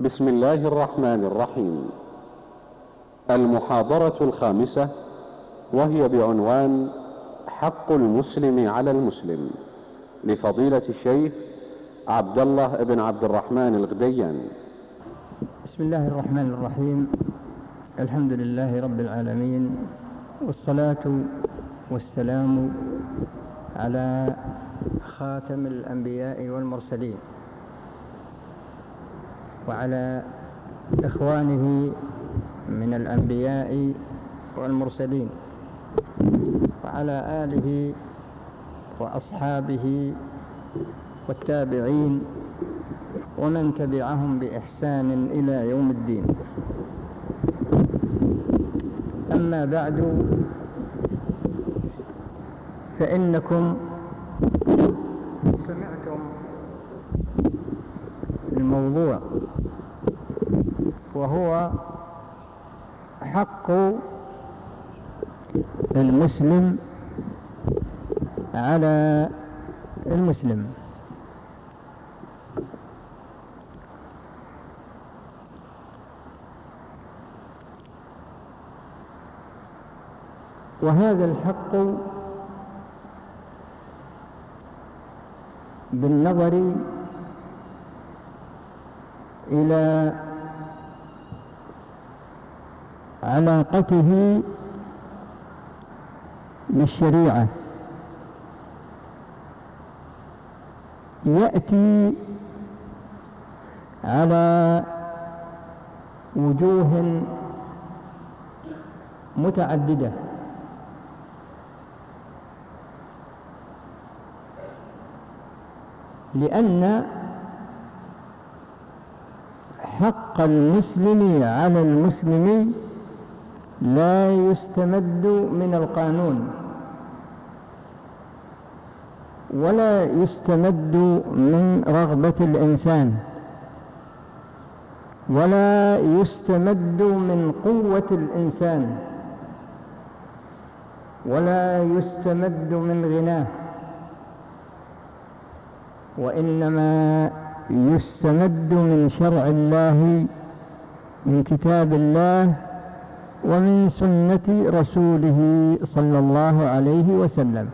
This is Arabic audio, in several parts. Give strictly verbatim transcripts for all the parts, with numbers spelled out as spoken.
بسم الله الرحمن الرحيم. المحاضرة الخامسة، وهي بعنوان حق المسلم على المسلم، لفضيلة الشيخ عبد الله بن عبد الرحمن الغديان. بسم الله الرحمن الرحيم. الحمد لله رب العالمين، والصلاة والسلام على خاتم الأنبياء والمرسلين، وعلى إخوانه من الأنبياء والمرسلين، وعلى آله وأصحابه والتابعين ومن تبعهم بإحسان إلى يوم الدين. أما بعد، فإنكم سمعتم الموضوع، وهو حق المسلم على المسلم. وهذا الحق بالنظر إلى علاقته بالشريعة يأتي على وجوه متعددة، لأن حق المسلم على المسلم لا يستمد من القانون، ولا يستمد من رغبة الإنسان، ولا يستمد من قوة الإنسان، ولا يستمد من غناه، وإنما يستمد من شرع الله، من كتاب الله، ومن سنة رسوله صلى الله عليه وسلم.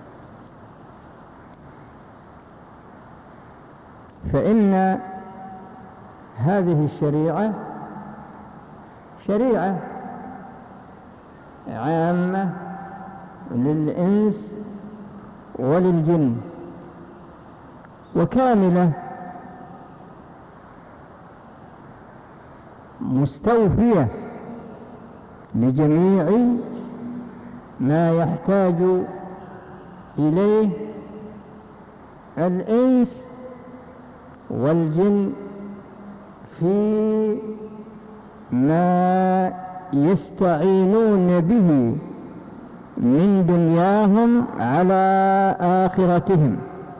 فإن هذه الشريعة شريعة عامة للإنس وللجن، وكاملة مستوفية لجميع ما يحتاج إليه الإنس والجن في ما يستعينون به من دنياهم على آخرتهم،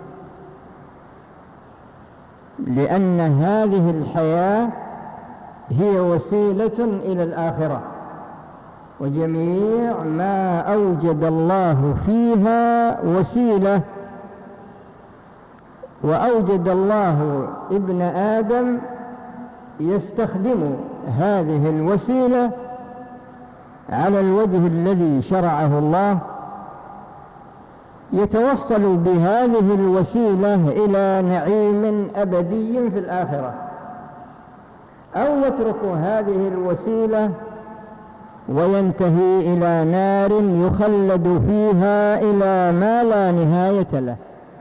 لأن هذه الحياة هي وسيلة إلى الآخرة، وجميع ما أوجد الله فيها وسيلة. وأوجد الله ابن آدم يستخدم هذه الوسيلة على الوجه الذي شرعه الله، يتوصل بهذه الوسيلة إلى نعيم أبدي في الآخرة، أو يترك هذه الوسيلة وينتهي إلى نار يخلد فيها إلى ما لا نهاية له.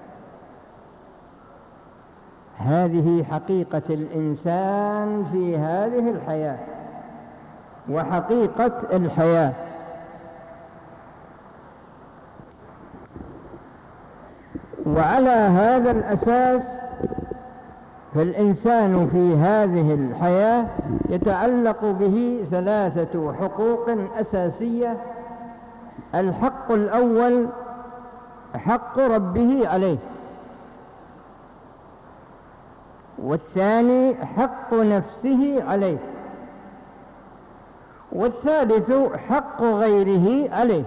هذه حقيقة الإنسان في هذه الحياة، وحقيقة الحياة. وعلى هذا الأساس فالإنسان في هذه الحياة يتعلق به ثلاثة حقوق أساسية. الحق الأول حق ربه عليه، والثاني حق نفسه عليه، والثالث حق غيره عليه.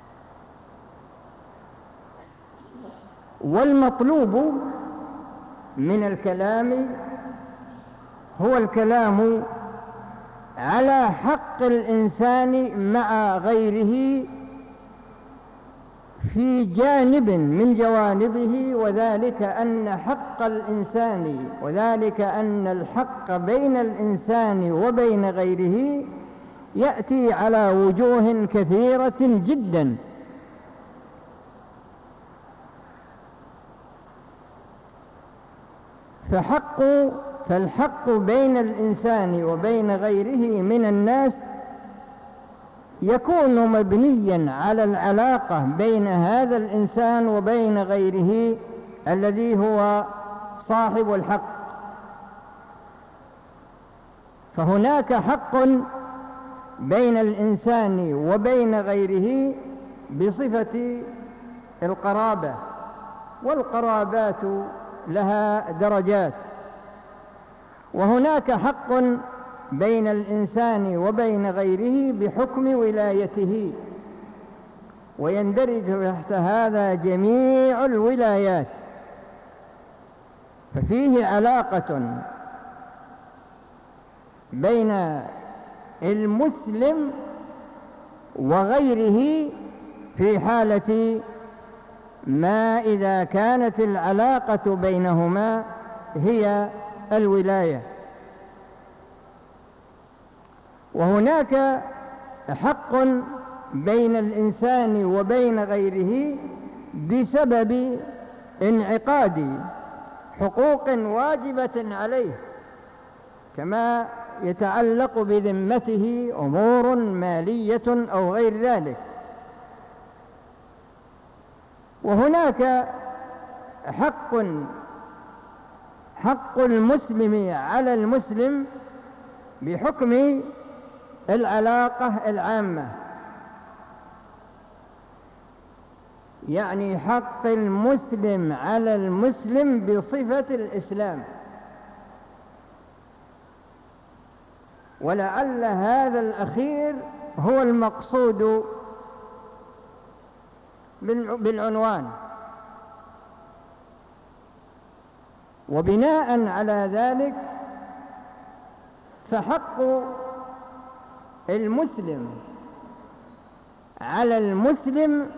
والمطلوب من الكلام هو الكلام على حق الإنسان مع غيره في جانب من جوانبه، وذلك أن حق الإنسان وذلك أن الحق بين الإنسان وبين غيره يأتي على وجوه كثيرة جدا. فحق فالحق بين الإنسان وبين غيره من الناس يكون مبنيا على العلاقة بين هذا الإنسان وبين غيره الذي هو صاحب الحق. فهناك حق بين الإنسان وبين غيره بصفة القرابة، والقرابات لها درجات. وهناك حق بين الإنسان وبين غيره بحكم ولايته، ويندرج تحت هذا جميع الولايات. ففيه علاقة بين المسلم وغيره في حالة ما إذا كانت العلاقة بينهما هي الولاية. وهناك حق بين الإنسان وبين غيره بسبب انعقاد حقوق واجبة عليه، كما يتعلق بذمته أمور مالية أو غير ذلك. وهناك حق حق المسلم على المسلم بحكم العلاقة العامة، يعني حق المسلم على المسلم بصفة الإسلام. ولعل هذا الأخير هو المقصود بالعنوان. وبناء على ذلك فحق المسلم على المسلم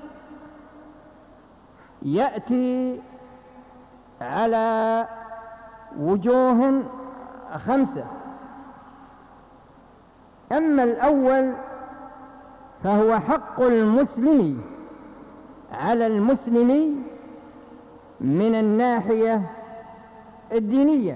يأتي على وجوه خمسة. أما الأول فهو حق المسلم على المسلم من الناحية الدينية.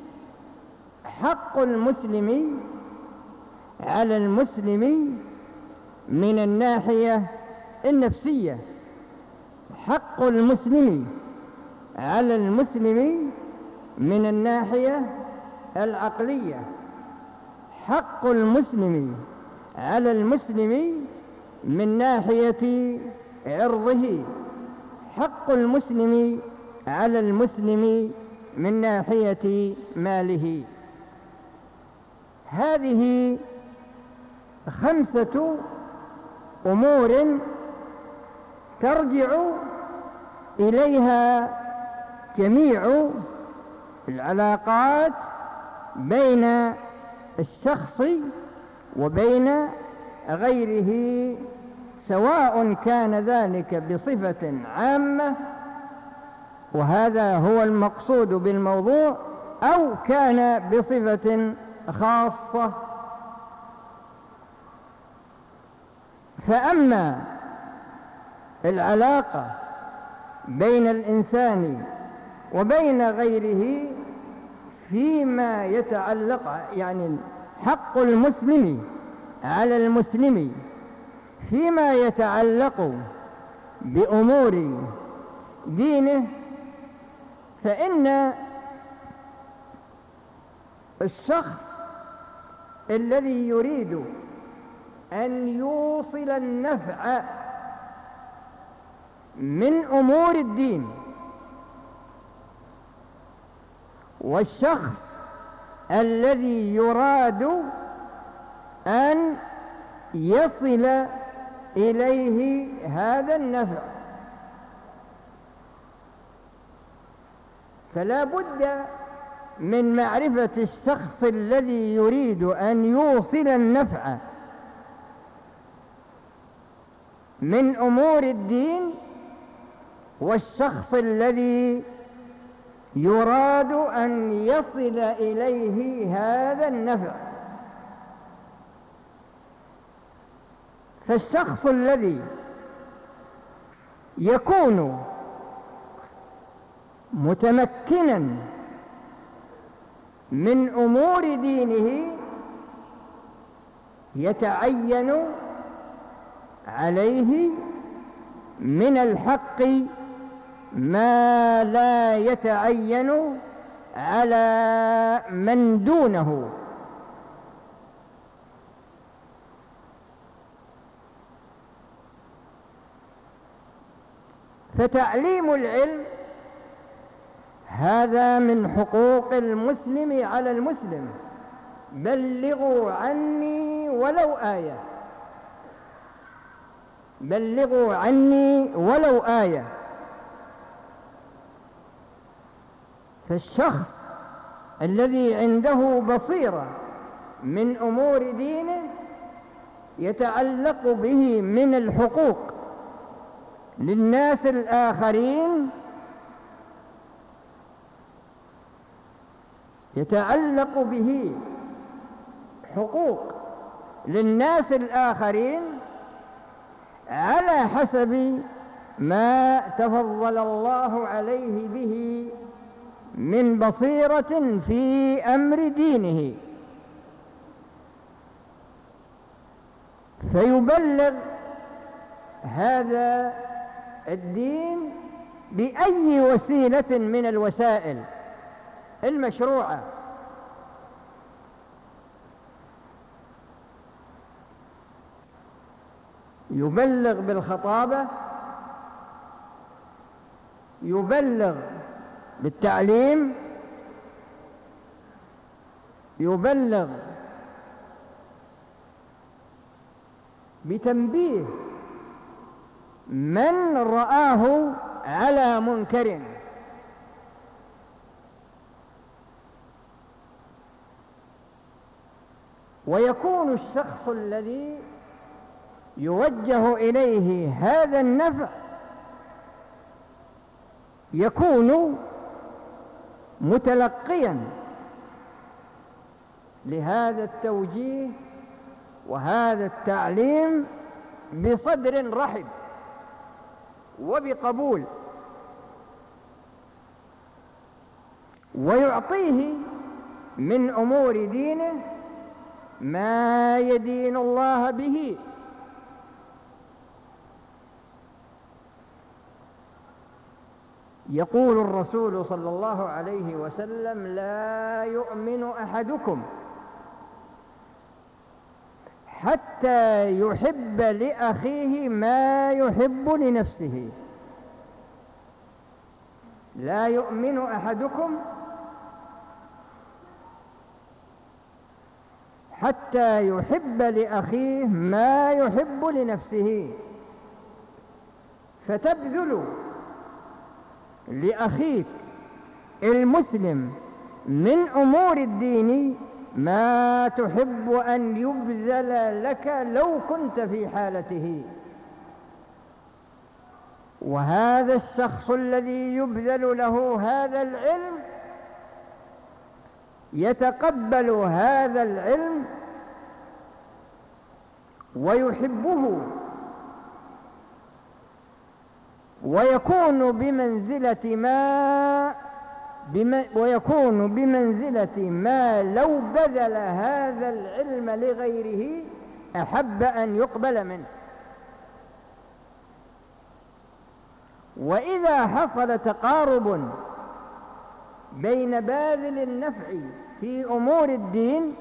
حق المسلم على المسلم من الناحية النفسية. حق المسلم على المسلم من الناحية العقلية. حق المسلم على المسلم من ناحية عرضه. حق المسلم على المسلم من ناحية ماله. هذه خمسة أمور ترجع إليها جميع العلاقات بين الشخص وبين غيره، سواء كان ذلك بصفة عامة وهذا هو المقصود بالموضوع، أو كان بصفة خاصة. فأما العلاقة بين الإنسان وبين غيره فيما يتعلق، يعني حق المسلم على المسلم فيما يتعلق بأمور دينه، فإن الشخص الذي يريد أن يوصل النفع من أمور الدين، والشخص الذي يراد أن يصل إليه هذا النفع، فلا بد من معرفة الشخص الذي يريد أن يوصل النفع من أمور الدين، والشخص الذي يراد أن يصل إليه هذا النفع. فالشخص الذي يكون متمكنا من أمور دينه يتعين عليه من الحق ما لا يتعين على من دونه. فتعليم العلم هذا من حقوق المسلم على المسلم. بلغوا عني ولو آية، بلغوا عني ولو آية. فالشخص الذي عنده بصيرة من أمور دينه يتعلق به من الحقوق للناس الآخرين، يتعلق به حقوق للناس الآخرين على حسب ما تفضل الله عليه به من بصيرة في أمر دينه، فيبلغ هذا الدين بأي وسيلة من الوسائل المشروعة. يبلغ بالخطابة، يبلغ بالتعليم، يبلغ بتنبيه من رآه على منكر. ويكون الشخص الذي يوجه إليه هذا النفع يكون متلقيا لهذا التوجيه وهذا التعليم بصدر رحب وبقبول، ويعطيه من أمور دينه ما يدين الله به. يقول الرسول صلى الله عليه وسلم: لا يؤمن أحدكم حتى يحب لأخيه ما يحب لنفسه. لا يؤمن أحدكم حتى يحب لأخيه ما يحب لنفسه. فتبذل لأخيك المسلم من أمور الدين ما تحب أن يبذل لك لو كنت في حالته. وهذا الشخص الذي يبذل له هذا العلم يتقبل هذا العلم ويحبه، ويكون بمنزلة ما بم ويكون بمنزلة ما لو بذل هذا العلم لغيره أحب أن يقبل منه. وإذا حصل تقارب بين باذل النفع في أمور الدين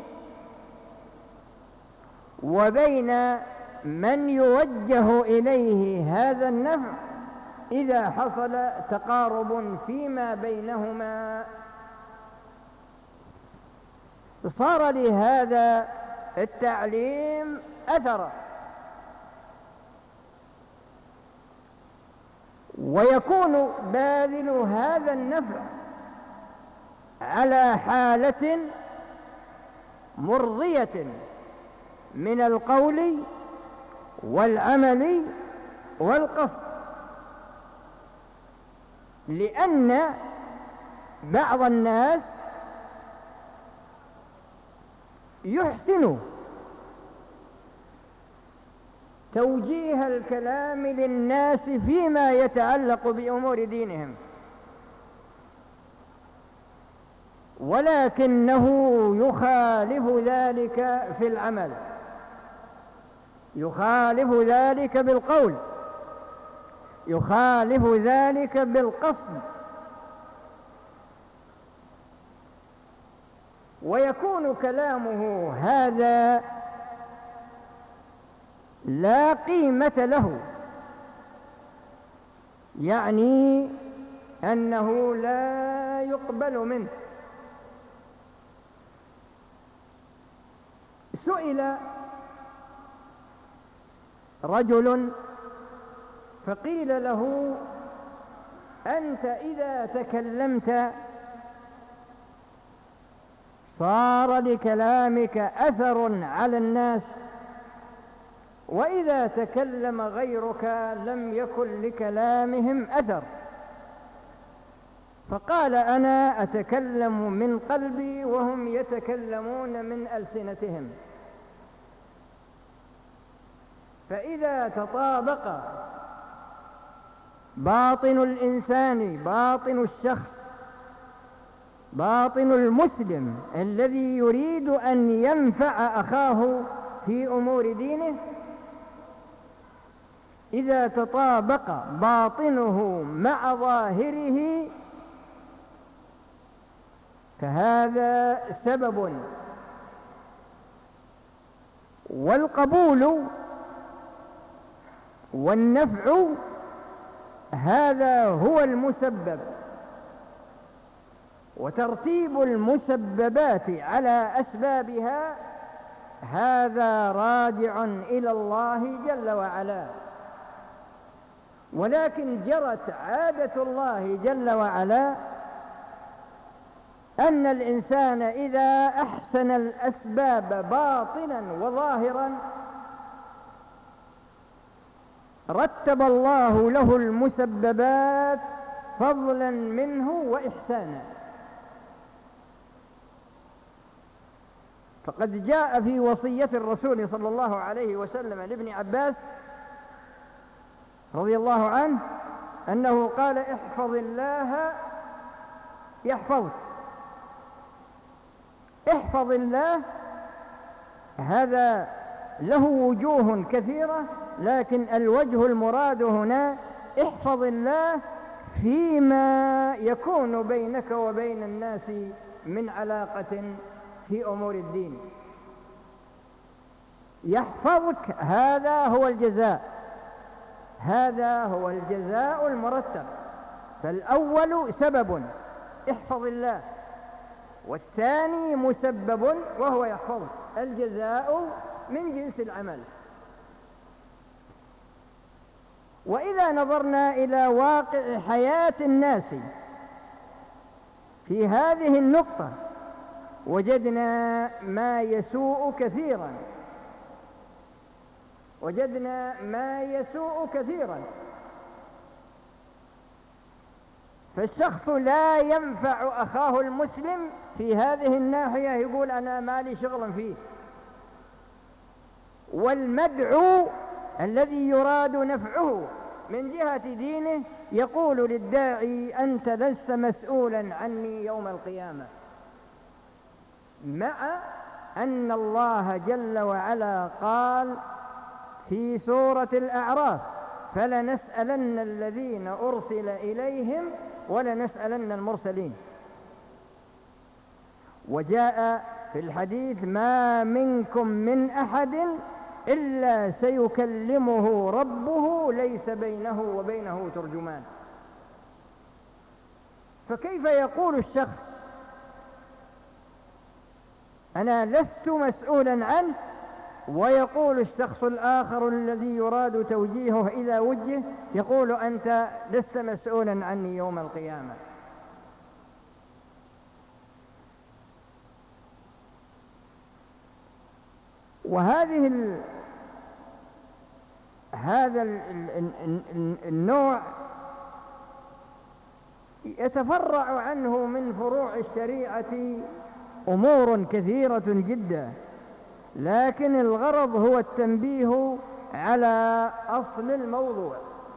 وبين من يوجه إليه هذا النفع، إذا حصل تقارب فيما بينهما صار لهذا التعليم أثرا، ويكون باذل هذا النفع على حالة مرضية من القول والعمل والقصد، لأن بعض الناس يحسن توجيه الكلام للناس فيما يتعلق بأمور دينهم، ولكنه يخالف ذلك في العمل، يخالف ذلك بالقول، يخالف ذلك بالقصد، ويكون كلامه هذا لا قيمة له، يعني أنه لا يقبل منه. سئل رجل فقيل له: أنت إذا تكلمت صار لكلامك أثر على الناس، وإذا تكلم غيرك لم يكن لكلامهم أثر. فقال: أنا أتكلم من قلبي وهم يتكلمون من ألسنتهم، فإذا تطابق باطن الإنسان، باطن الشخص، باطن المسلم الذي يريد أن ينفع أخاه في أمور دينه، إذا تطابق باطنه مع ظاهره فهذا سبب، والقبول والنفع هذا هو المسبب، وترتيب المسببات على أسبابها هذا راجع إلى الله جل وعلا. ولكن جرت عادة الله جل وعلا أن الإنسان إذا أحسن الأسباب باطنا وظاهرا رتب الله له المسببات فضلا منه وإحسانا. فقد جاء في وصية الرسول صلى الله عليه وسلم لابن عباس رضي الله عنه أنه قال: احفظ الله يحفظك. احفظ الله هذا له وجوه كثيرة، لكن الوجه المراد هنا احفظ الله فيما يكون بينك وبين الناس من علاقة في أمور الدين. يحفظك هذا هو الجزاء، هذا هو الجزاء المرتب. فالأول سبب احفظ الله، والثاني مسبب وهو يحفظك. الجزاء من جنس العمل. وإذا نظرنا إلى واقع حياة الناس في هذه النقطة وجدنا ما يسوء كثيرا، وجدنا ما يسوء كثيرا. فالشخص لا ينفع أخاه المسلم في هذه الناحية، يقول أنا مالي شغل فيه. والمدعو الذي يراد نفعه من جهة دينه يقول للداعي: أنت لست مسؤولا عني يوم القيامة، مع أن الله جل وعلا قال في سورة الأعراف: فلنسألن الذين أرسل إليهم ولنسألن المرسلين. وجاء في الحديث: ما منكم من أحد إلا سيكلمه ربه ليس بينه وبينه ترجمان. فكيف يقول الشخص أنا لست مسؤولا عنه، ويقول الشخص الآخر الذي يراد توجيهه إذا وجه يقول أنت لست مسؤولا عني يوم القيامة؟ وهذه ال... هذا ال... ال... النوع يتفرع عنه من فروع الشريعة أمور كثيرة جدا، لكن الغرض هو التنبيه على أصل الموضوع.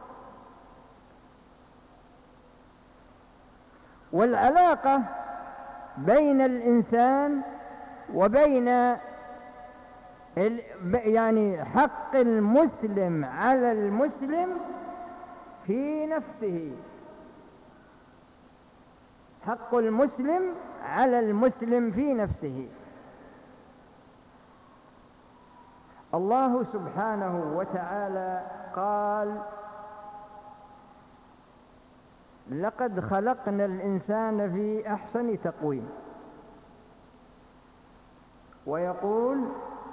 والعلاقة بين الإنسان وبين ال... يعني حق المسلم على المسلم في نفسه، حق المسلم على المسلم في نفسه. الله سبحانه وتعالى قال: لقد خلقنا الإنسان في أحسن تقويم. ويقول: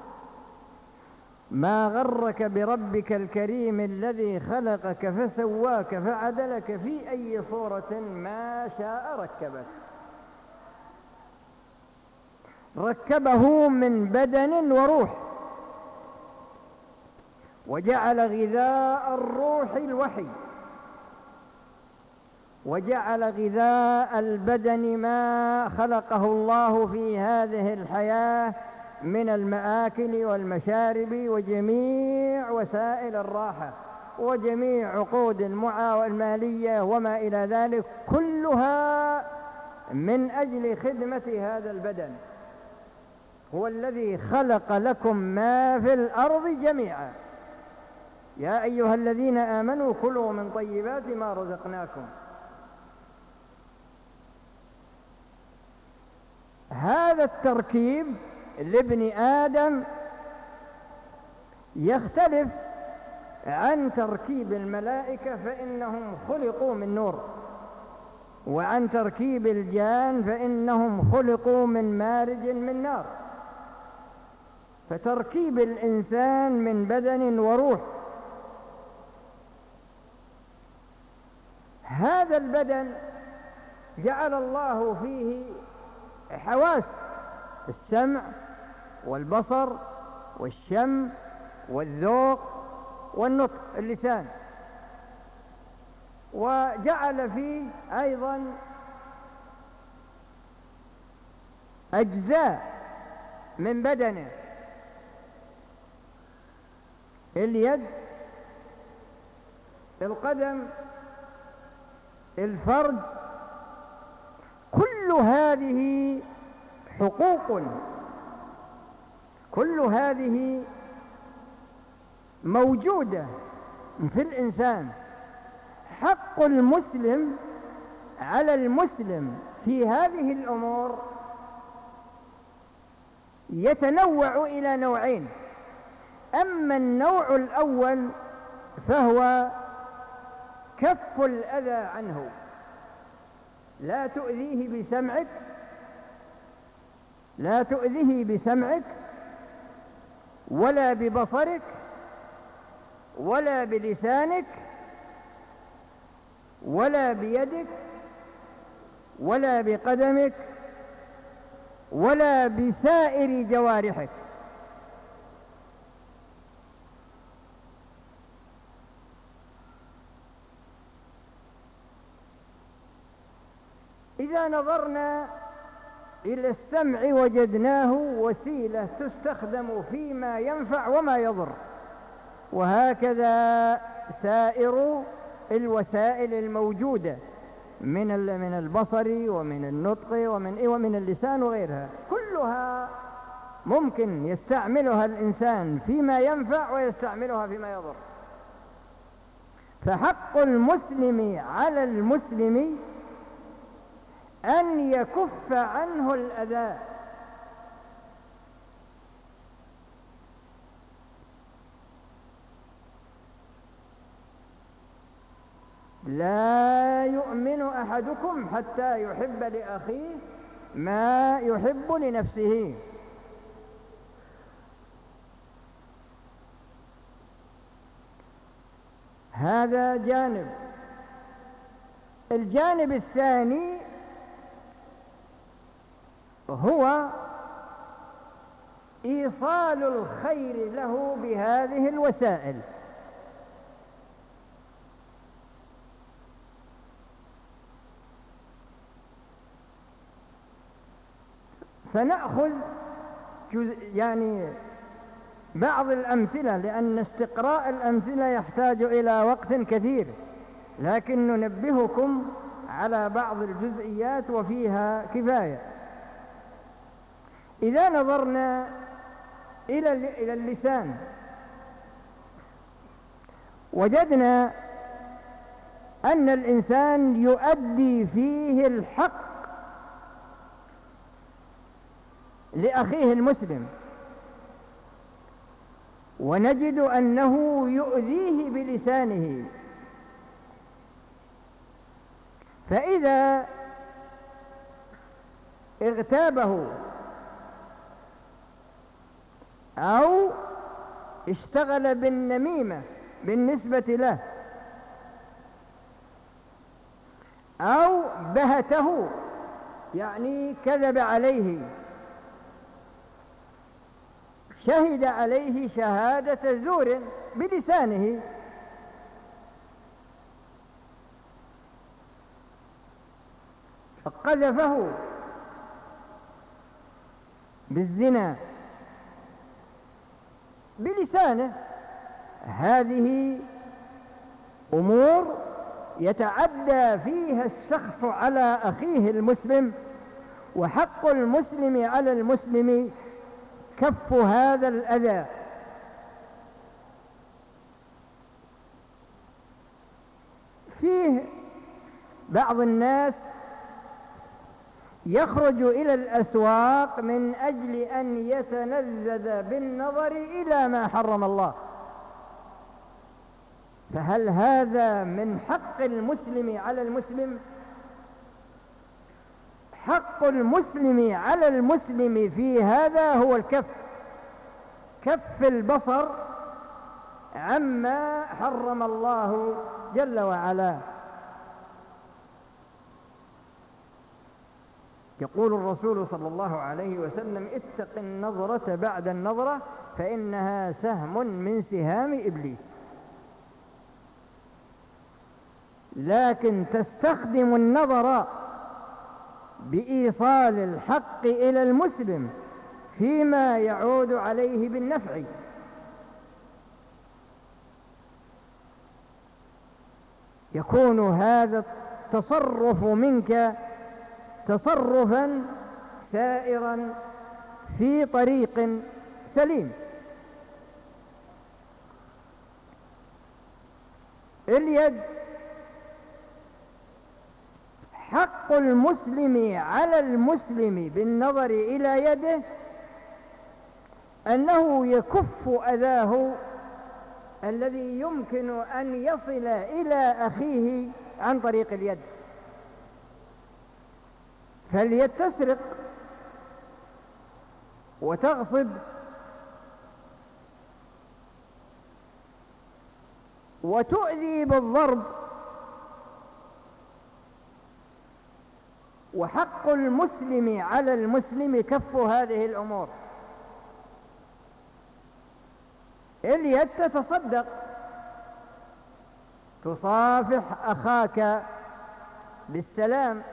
ما غرك بربك الكريم الذي خلقك فسواك فعدلك في أي صورة ما شاء ركبك. ركبه من بدن وروح، وجعل غذاء الروح الوحي، وجعل غذاء البدن ما خلقه الله في هذه الحياة من المآكل والمشارب وجميع وسائل الراحة وجميع عقود المعاونة المالية وما إلى ذلك، كلها من أجل خدمة هذا البدن. هو الذي خلق لكم ما في الأرض جميعا. يا أيها الذين آمنوا كلوا من طيبات ما رزقناكم. هذا التركيب لابن آدم يختلف عن تركيب الملائكة فإنهم خلقوا من نور، وعن تركيب الجان فإنهم خلقوا من مارج من نار. فتركيب الإنسان من بدن وروح. هذا البدن جعل الله فيه حواس: السمع والبصر والشم والذوق والنطق، اللسان. وجعل فيه أيضا أجزاء من بدنه: اليد، القدم، الفرج. كل هذه حقوق، كل هذه موجودة في الإنسان. حق المسلم على المسلم في هذه الأمور يتنوع إلى نوعين. أما النوع الأول فهو كف الأذى عنه، لا تؤذيه بسمعك، لا تؤذيه بسمعك ولا ببصرك ولا بلسانك ولا بيدك ولا بقدمك ولا بسائر جوارحك. إذا نظرنا إلى السمع وجدناه وسيلة تستخدم فيما ينفع وما يضر، وهكذا سائر الوسائل الموجودة من من البصر ومن النطق ومن ومن اللسان وغيرها، كلها ممكن يستعملها الإنسان فيما ينفع ويستعملها فيما يضر. فحق المسلم على المسلم أن يكف عنه الأذى. لا يؤمن أحدكم حتى يحب لأخيه ما يحب لنفسه. هذا جانب. الجانب الثاني هو إيصال الخير له بهذه الوسائل. فنأخذ يعني بعض الأمثلة، لأن استقراء الأمثلة يحتاج إلى وقت كثير، لكن ننبهكم على بعض الجزئيات وفيها كفاية. إذا نظرنا إلى اللسان وجدنا أن الإنسان يؤدي فيه الحق لأخيه المسلم، ونجد أنه يؤذيه بلسانه. فإذا اغتابه أو اشتغل بالنميمة بالنسبة له أو بهته، يعني كذب عليه، شهد عليه شهادة زور بلسانه، فقذفه بالزنا بلسانه، هذه أمور يتعدى فيها الشخص على أخيه المسلم، وحق المسلم على المسلم كف هذا الأذى. فيه بعض الناس يخرج إلى الأسواق من أجل أن يتلذذ بالنظر إلى ما حرم الله، فهل هذا من حق المسلم على المسلم؟ حق المسلم على المسلم في هذا هو الكف، كف البصر عما حرم الله جل وعلا. يقول الرسول صلى الله عليه وسلم: اتق النظرة بعد النظرة فإنها سهم من سهام إبليس. لكن تستخدم النظر بإيصال الحق إلى المسلم فيما يعود عليه بالنفع، يكون هذا التصرف منك تصرفا سائرا في طريق سليم. اليد، حق المسلم على المسلم بالنظر إلى يده أنه يكف أذاه الذي يمكن أن يصل إلى أخيه عن طريق اليد. فاليد تسرق وتغصب وتؤذي بالضرب، وحق المسلم على المسلم كف هذه الأمور. اليد تتصدق، تصافح أخاك بالسلام،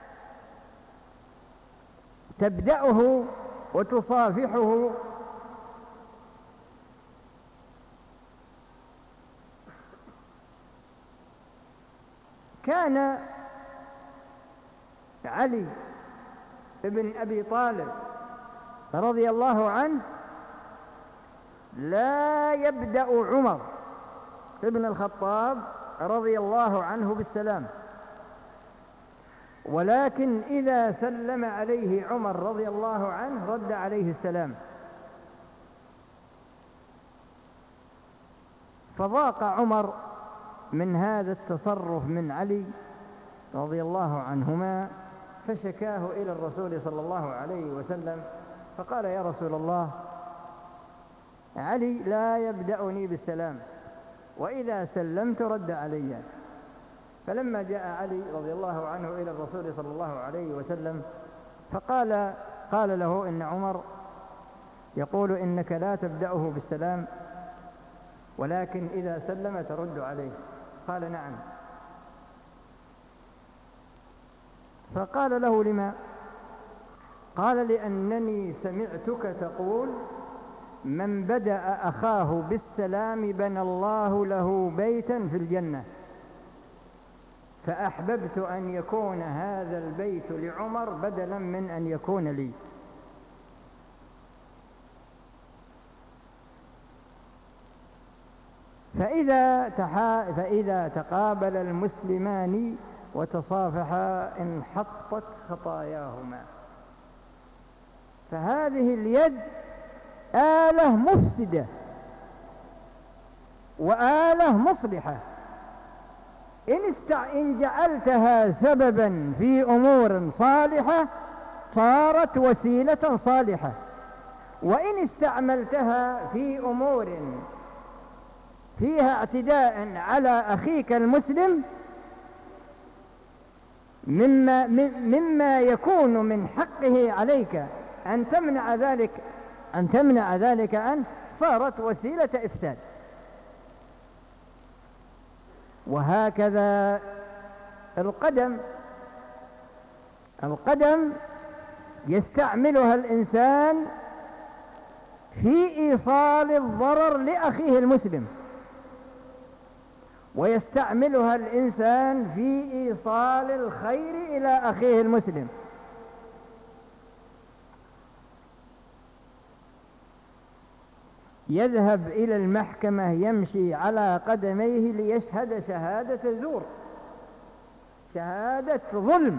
تبدأه وتصافحه، كان علي بن أبي طالب رضي الله عنه لا يبدأ عمر بن الخطاب رضي الله عنه بالسلام، ولكن إذا سلم عليه عمر رضي الله عنه رد عليه السلام. فضاق عمر من هذا التصرف من علي رضي الله عنهما، فشكاه إلى الرسول صلى الله عليه وسلم، فقال: يا رسول الله، علي لا يبدأني بالسلام، وإذا سلمت رد علي. فلما جاء علي رضي الله عنه إلى الرسول صلى الله عليه وسلم فقال قال له: إن عمر يقول إنك لا تبدأه بالسلام ولكن إذا سلم ترد عليه. قال نعم. فقال له لما؟ قال لأنني سمعتك تقول من بدأ أخاه بالسلام بنى الله له بيتا في الجنة، فأحببت أن يكون هذا البيت لعمر بدلا من أن يكون لي. فإذا, تحا فإذا تقابل المسلمان وتصافحا انحطت خطاياهما. فهذه اليد آلة مفسدة وآلة مصلحة. إن, استع... إن جعلتها سببا في أمور صالحة صارت وسيلة صالحة، وإن استعملتها في أمور فيها اعتداء على أخيك المسلم مما, مما يكون من حقه عليك أن تمنع ذلك أن تمنع ذلك عنه، صارت وسيلة إفساد. وهكذا القدم القدم يستعملها الإنسان في إيصال الضرر لأخيه المسلم، ويستعملها الإنسان في إيصال الخير إلى أخيه المسلم. يذهب إلى المحكمة يمشي على قدميه ليشهد شهادة زور، شهادة ظلم،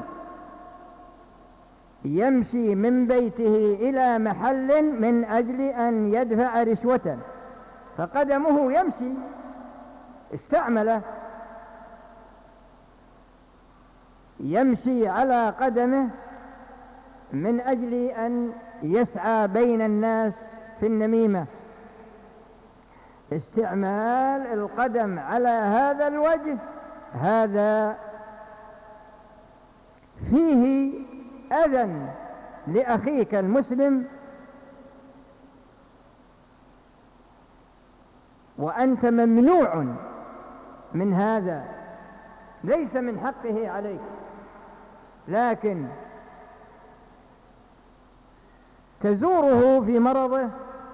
يمشي من بيته إلى محل من أجل أن يدفع رشوة، فقدمه يمشي استعمله، يمشي على قدمه من أجل أن يسعى بين الناس في النميمة. استعمال القدم على هذا الوجه هذا فيه أذى لأخيك المسلم، وأنت ممنوع من هذا، ليس من حقه عليك، لكن تزوره في مرضه،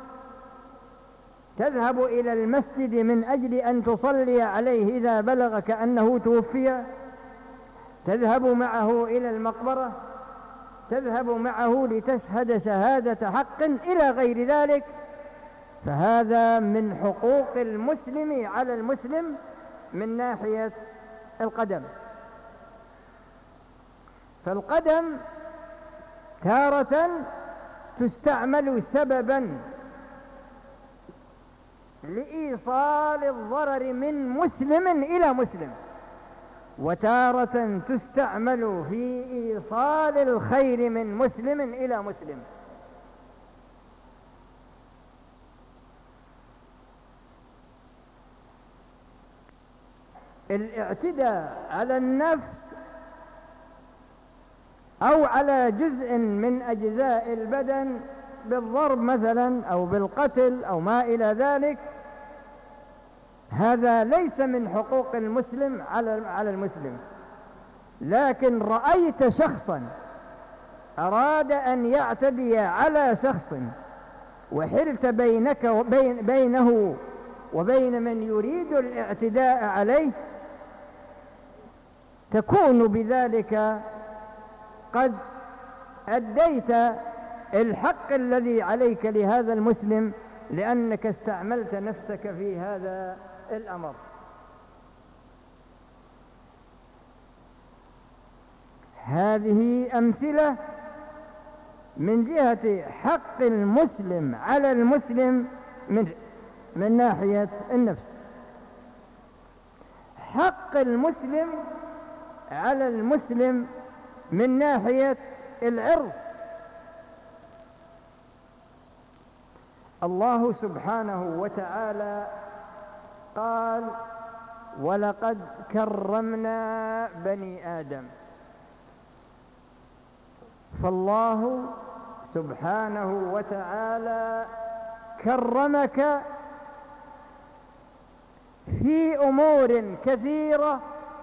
تذهب إلى المسجد من أجل أن تصلي عليه إذا بلغك أنه توفي، تذهب معه إلى المقبرة، تذهب معه لتشهد شهادة حق إلى غير ذلك، فهذا من حقوق المسلم على المسلم من ناحية القدم. فالقدم تارة تستعمل سببا لإيصال الضرر من مسلم إلى مسلم، وتارة تستعمل في إيصال الخير من مسلم إلى مسلم. الاعتداء على النفس أو على جزء من أجزاء البدن بالضرب مثلا أو بالقتل أو ما إلى ذلك، هذا ليس من حقوق المسلم على على المسلم. لكن رأيت شخصا أراد أن يعتدي على شخص وحلت بينك وبين بينه وبين من يريد الاعتداء عليه، تكون بذلك قد أديت الحق الذي عليك لهذا المسلم، لأنك استعملت نفسك في هذا الأمر. هذه أمثلة من جهة حق المسلم على المسلم من من ناحية النفس. حق المسلم على المسلم من ناحية العرض. الله سبحانه وتعالى قال: ولقد كرمنا بني آدم. فالله سبحانه وتعالى كرمك في أمور كثيرة.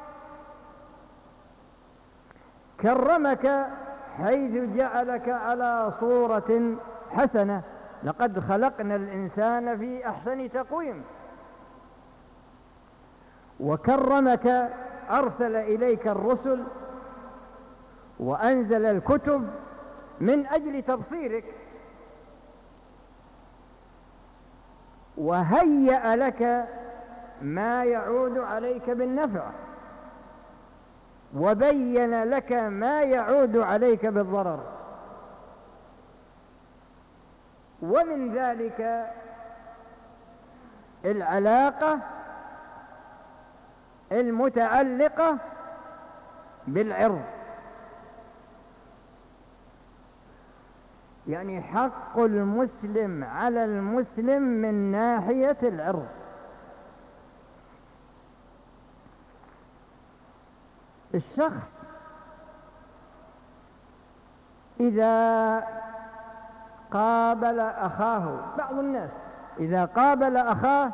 كرمك حيث جعلك على صورة حسنة، لقد خلقنا الإنسان في أحسن تقويم. وكرمك، أرسل إليك الرسل وأنزل الكتب من أجل تبصيرك، وهيأ لك ما يعود عليك بالنفع، وبين لك ما يعود عليك بالضرر. ومن ذلك العلاقة المتعلقة بالعرض، يعني حق المسلم على المسلم من ناحية العرض. الشخص إذا قابل أخاه، بعض الناس إذا قابل أخاه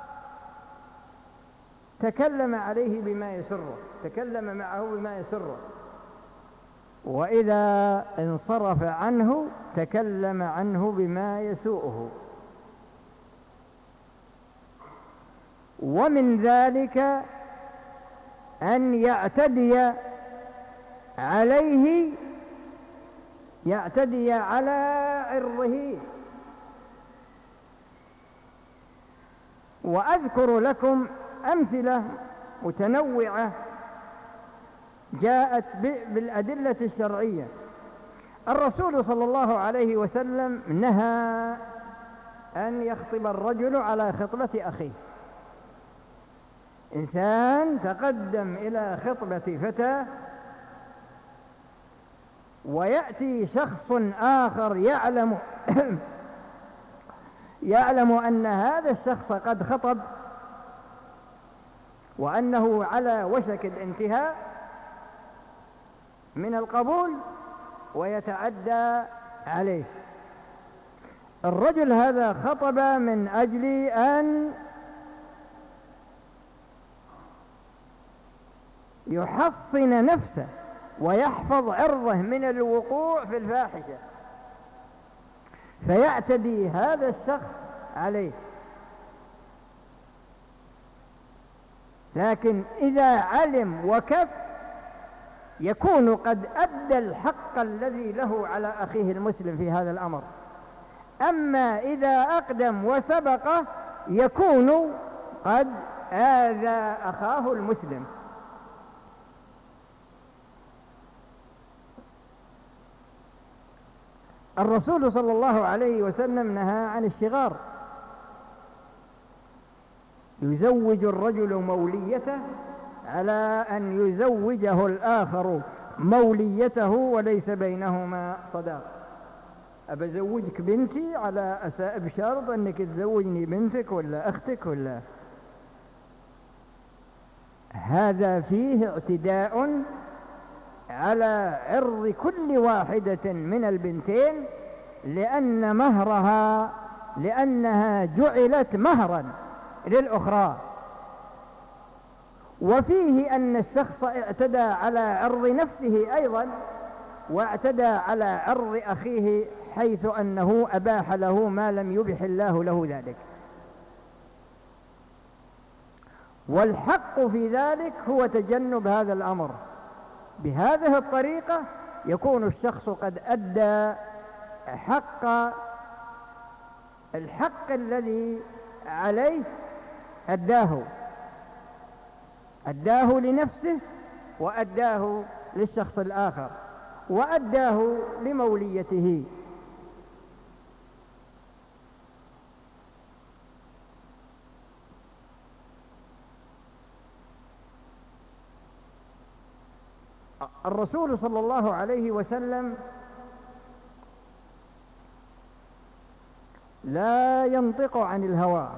تكلم عليه بما يسره، تكلم معه بما يسره، وإذا انصرف عنه تكلم عنه بما يسوءه. ومن ذلك أن يعتدي عليه، يعتدي على عرضه. وأذكر لكم أمثلة متنوعة جاءت بالأدلة الشرعية. الرسول صلى الله عليه وسلم نهى أن يخطب الرجل على خطبة أخيه. إنسان تقدم إلى خطبة فتاة ويأتي شخص آخر يعلم يعلم أن هذا الشخص قد خطب وأنه على وشك الانتهاء من القبول، ويتعدى عليه. الرجل هذا خطب من أجل أن يحصن نفسه ويحفظ عرضه من الوقوع في الفاحشة، فيعتدي هذا الشخص عليه. لكن إذا علم وكف يكون قد أدى الحق الذي له على أخيه المسلم في هذا الأمر. أما إذا أقدم وسبقه يكون قد آذى أخاه المسلم. الرسول صلى الله عليه وسلم نهى عن الشغار. يزوج الرجل موليته على أن يزوجه الآخر موليته وليس بينهما صداق. أبزوجك بنتي على أساء بشرط أنك تزوجني بنتك ولا أختك ولا. هذا فيه اعتداء على عرض كل واحدة من البنتين، لأن مهرها لأنها جعلت مهرا للأخرى. وفيه أن الشخص اعتدى على عرض نفسه أيضا، واعتدى على عرض أخيه حيث أنه أباح له ما لم يبح الله له ذلك. والحق في ذلك هو تجنب هذا الأمر. بهذه الطريقة يكون الشخص قد أدى حق الحق الذي عليه، أداه أداه لنفسه وأداه للشخص الآخر وأداه لموليته. الرسول صلى الله عليه وسلم لا ينطق عن الهوى،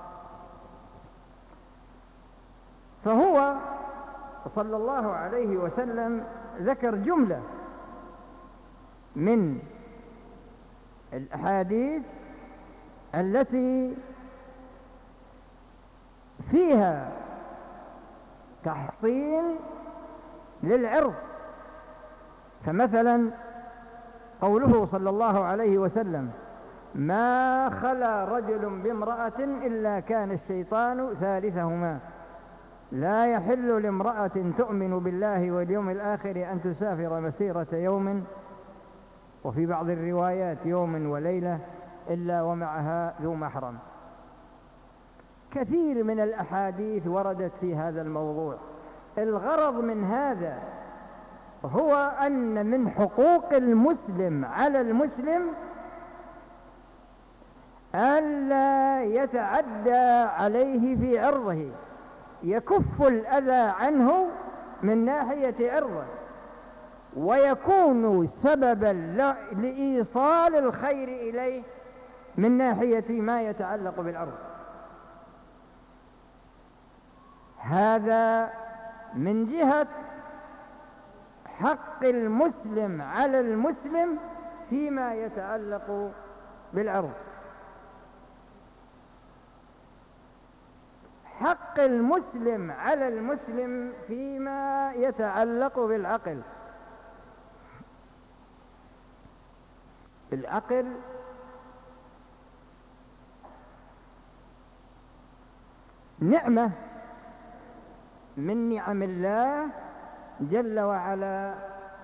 فهو صلى الله عليه وسلم ذكر جملة من الأحاديث التي فيها تحصين للعرض. فمثلا قوله صلى الله عليه وسلم: ما خلا رجل بامرأة إلا كان الشيطان ثالثهما. لا يحل لامرأة تؤمن بالله واليوم الآخر أن تسافر مسيرة يوم، وفي بعض الروايات يوم وليلة، إلا ومعها ذو محرم. كثير من الأحاديث وردت في هذا الموضوع. الغرض من هذا هو أن من حقوق المسلم على المسلم ألا يتعدى عليه في عرضه، يكف الأذى عنه من ناحية عرضه، ويكون سببا لإيصال الخير إليه من ناحية ما يتعلق بالعرض. هذا من جهة حق المسلم على المسلم فيما يتعلق بالعرض. حق المسلم على المسلم فيما يتعلق بالعقل. العقل نعمة من نعم الله جل وعلا،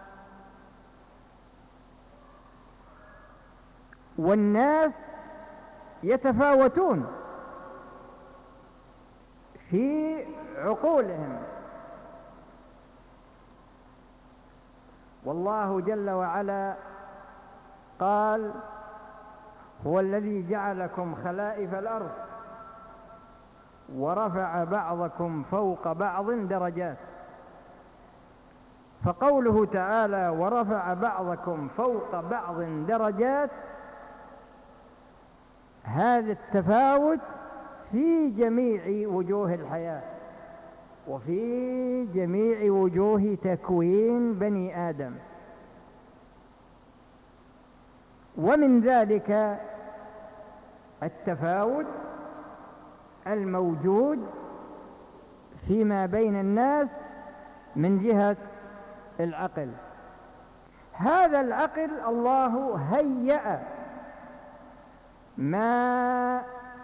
والناس يتفاوتون في عقولهم، والله جل وعلا قال: هو الذي جعلكم خلائف الأرض ورفع بعضكم فوق بعض درجات. فقوله تعالى ورفع بعضكم فوق بعض درجات، هذا التفاوت في جميع وجوه الحياة وفي جميع وجوه تكوين بني آدم. ومن ذلك التفاوت الموجود فيما بين الناس من جهة العقل. هذا العقل الله هيأ ما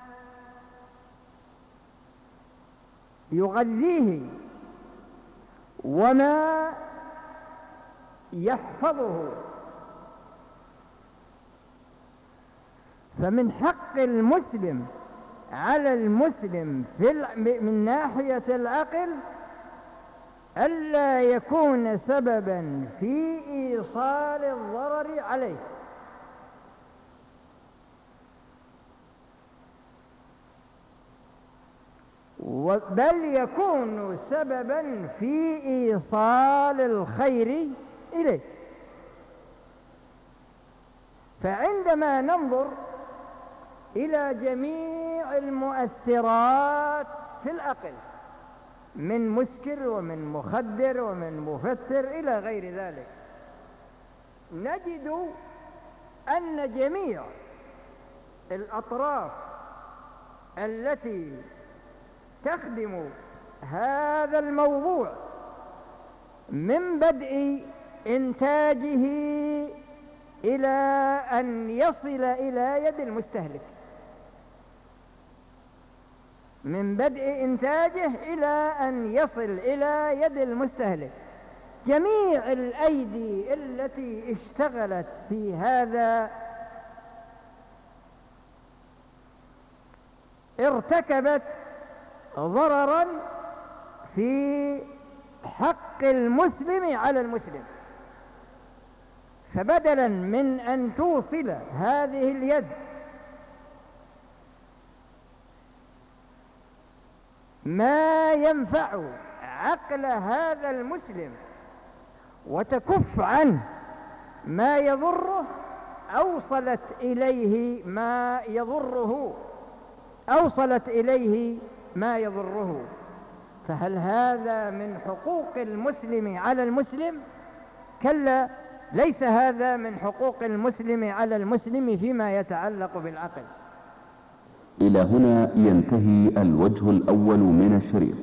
يغذيه وما يحفظه. فمن حق المسلم على المسلم في من ناحية العقل ألا يكون سببا في إيصال الضرر عليه، بل يكون سببا في إيصال الخير إليه. فعندما ننظر إلى جميع المؤثرات في العقل من مسكر ومن مخدر ومن مفتر إلى غير ذلك، نجد أن جميع الأطراف التي تخدم هذا الموضوع من بدء إنتاجه إلى أن يصل إلى يد المستهلك، من بدء إنتاجه إلى أن يصل إلى يد المستهلك، جميع الأيدي التي اشتغلت في هذا ارتكبت ضررا في حق المسلم على المسلم. فبدلا من أن توصل هذه اليد ما ينفع عقل هذا المسلم وتكف عنه ما يضره، أوصلت إليه ما يضره أوصلت إليه ما يضره. فهل هذا من حقوق المسلم على المسلم؟ كلا، ليس هذا من حقوق المسلم على المسلم فيما يتعلق بالعقل. إلى هنا ينتهي الوجه الأول من الشريط.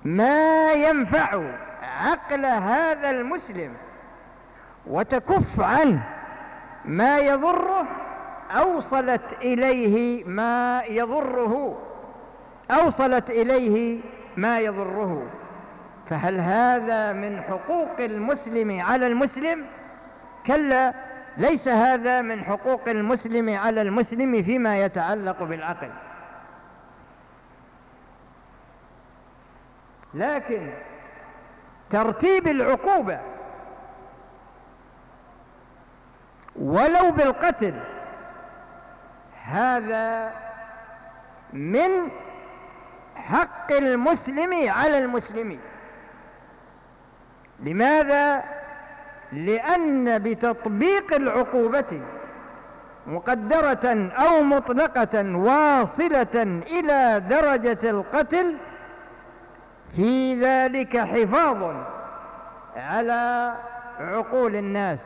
ما ينفع عقل هذا المسلم وتكف عنه ما يضره أوصلت إليه ما يضره أوصلت إليه ما يضره. فهل هذا من حقوق المسلم على المسلم؟ كلا، ليس هذا من حقوق المسلم على المسلم فيما يتعلق بالعقل. لكن ترتيب العقوبة ولو بالقتل هذا من حق المسلم على المسلم. لماذا؟ لأن بتطبيق العقوبة مقدرة أو مطلقة واصلة إلى درجة القتل في ذلك حفاظ على عقول الناس.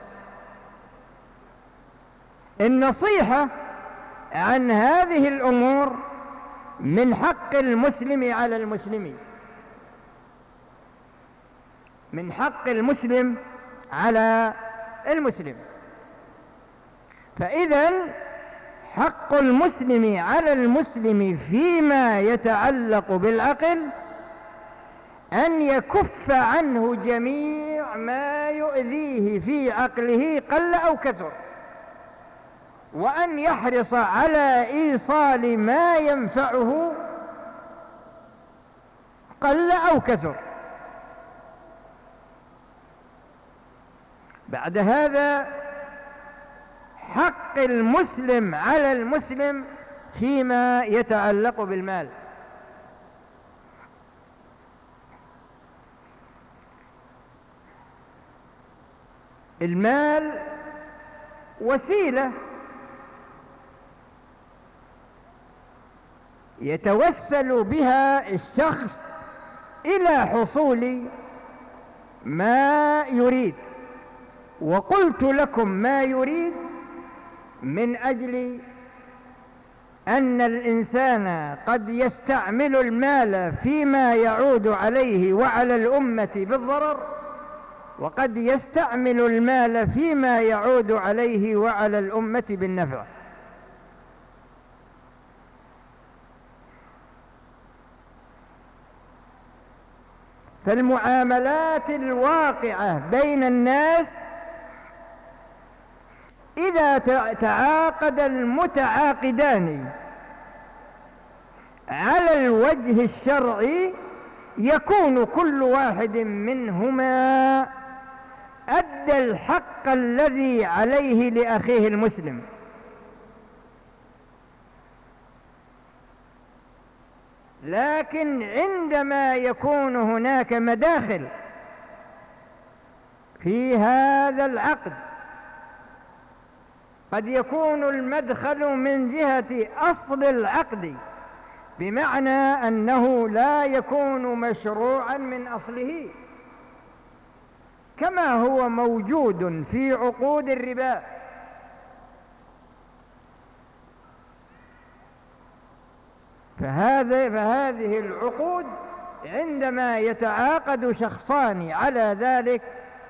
النصيحة عن هذه الأمور من حق المسلم على المسلم، من حق المسلم على المسلم. فإذا حق المسلم على المسلم فيما يتعلق بالعقل أن يكف عنه جميع ما يؤذيه في عقله قل أو كثر، وأن يحرص على إيصال ما ينفعه قل أو كثر. بعد هذا حق المسلم على المسلم فيما يتعلق بالمال. المال وسيلة يتوسل بها الشخص إلى حصول ما يريد. وقلت لكم ما يريد من أجل أن الإنسان قد يستعمل المال فيما يعود عليه وعلى الأمة بالضرر، وقد يستعمل المال فيما يعود عليه وعلى الأمة بالنفع. فالمعاملات الواقعة بين الناس إذا تعاقد المتعاقدان على الوجه الشرعي يكون كل واحد منهما أدى الحق الذي عليه لأخيه المسلم. لكن عندما يكون هناك مداخل في هذا العقد، قد يكون المدخل من جهة أصل العقد، بمعنى أنه لا يكون مشروعا من أصله، كما هو موجود في عقود الربا. فهذا فهذه العقود عندما يتعاقد شخصان على ذلك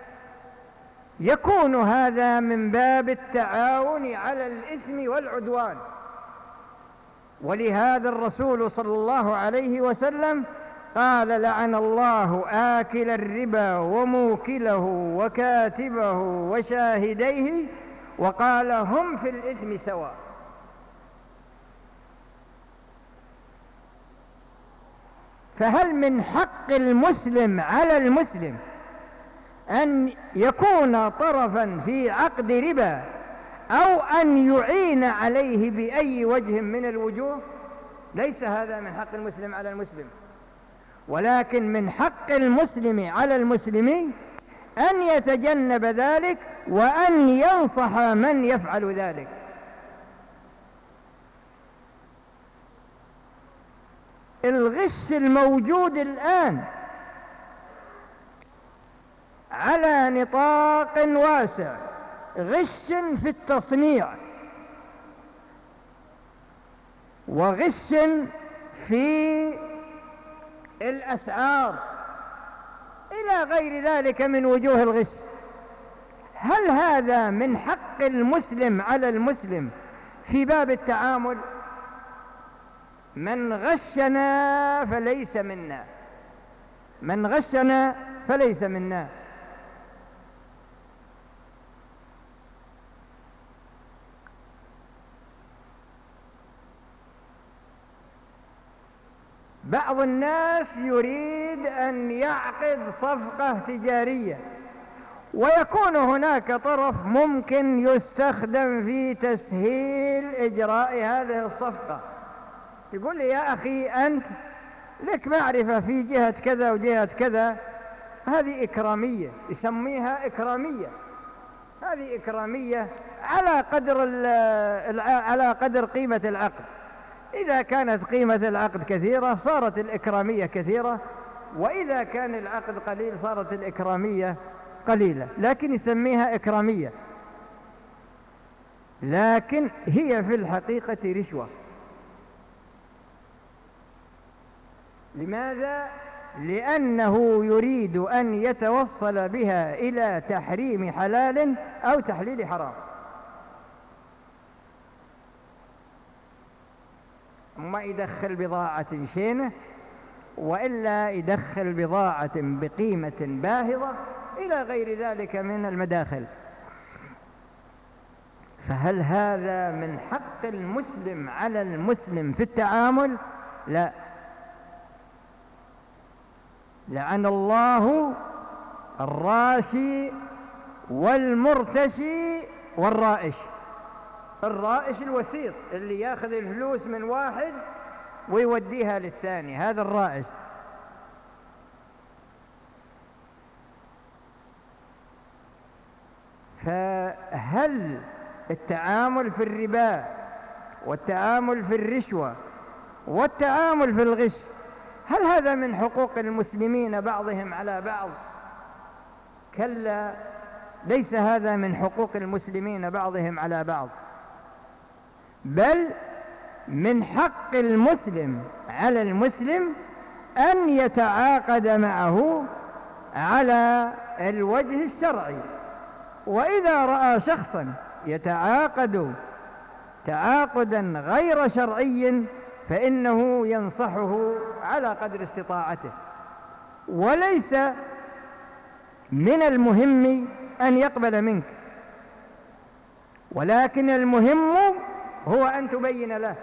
يكون هذا من باب التعاون على الإثم والعدوان. ولهذا الرسول صلى الله عليه وسلم قال: لعن الله آكل الربا وموكله وكاتبه وشاهديه، وقال: هم في الإثم سواء. فهل من حق المسلم على المسلم أن يكون طرفا في عقد ربا أو أن يعين عليه بأي وجه من الوجوه؟ ليس هذا من حق المسلم على المسلم، ولكن من حق المسلم على المسلم أن يتجنب ذلك وأن ينصح من يفعل ذلك. الغش الموجود الآن على نطاق واسع، غش في التصنيع، وغش في الأسعار إلى غير ذلك من وجوه الغش. هل هذا من حق المسلم على المسلم في باب التعامل؟ من غشنا فليس منا، من غشنا فليس منا. بعض الناس يريد أن يعقد صفقة تجارية، ويكون هناك طرف ممكن يستخدم في تسهيل إجراء هذه الصفقة. يقول لي يا أخي أنت لك معرفة في جهة كذا وجهة كذا، هذه إكرامية، يسميها إكرامية، هذه إكرامية على قدر على قدر قيمة العقد. إذا كانت قيمة العقد كثيرة صارت الإكرامية كثيرة، وإذا كان العقد قليل صارت الإكرامية قليلة، لكن يسميها إكرامية، لكن هي في الحقيقة رشوة. لماذا؟ لأنه يريد أن يتوصل بها إلى تحريم حلال أو تحليل حرام. ما يدخل بضاعة شينة، وإلا يدخل بضاعة بقيمة باهظة إلى غير ذلك من المداخل. فهل هذا من حق المسلم على المسلم في التعامل؟ لا. لعن الله الراشي والمرتشي والرائش. الرائش الوسيط اللي ياخذ الفلوس من واحد ويوديها للثاني، هذا الرائش. فهل التعامل في الربا والتعامل في الرشوة والتعامل في الغش هل هذا من حقوق المسلمين بعضهم على بعض؟ كلا، ليس هذا من حقوق المسلمين بعضهم على بعض، بل من حق المسلم على المسلم أن يتعاقد معه على الوجه الشرعي. وإذا رأى شخصا يتعاقد تعاقدا غير شرعي فإنه ينصحه على قدر استطاعته. وليس من المهم أن يقبل منك، ولكن المهم هو أن تبين له.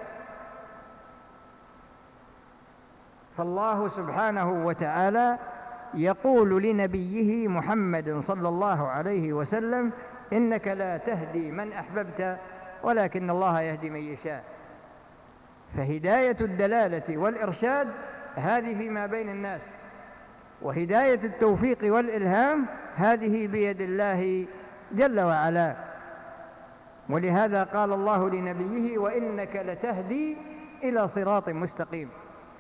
فالله سبحانه وتعالى يقول لنبيه محمد صلى الله عليه وسلم: إنك لا تهدي من أحببت ولكن الله يهدي من يشاء. فهداية الدلالة والإرشاد هذه فيما بين الناس، وهداية التوفيق والإلهام هذه بيد الله جل وعلا. ولهذا قال الله لنبيه: وإنك لتهدي إلى صراط مستقيم.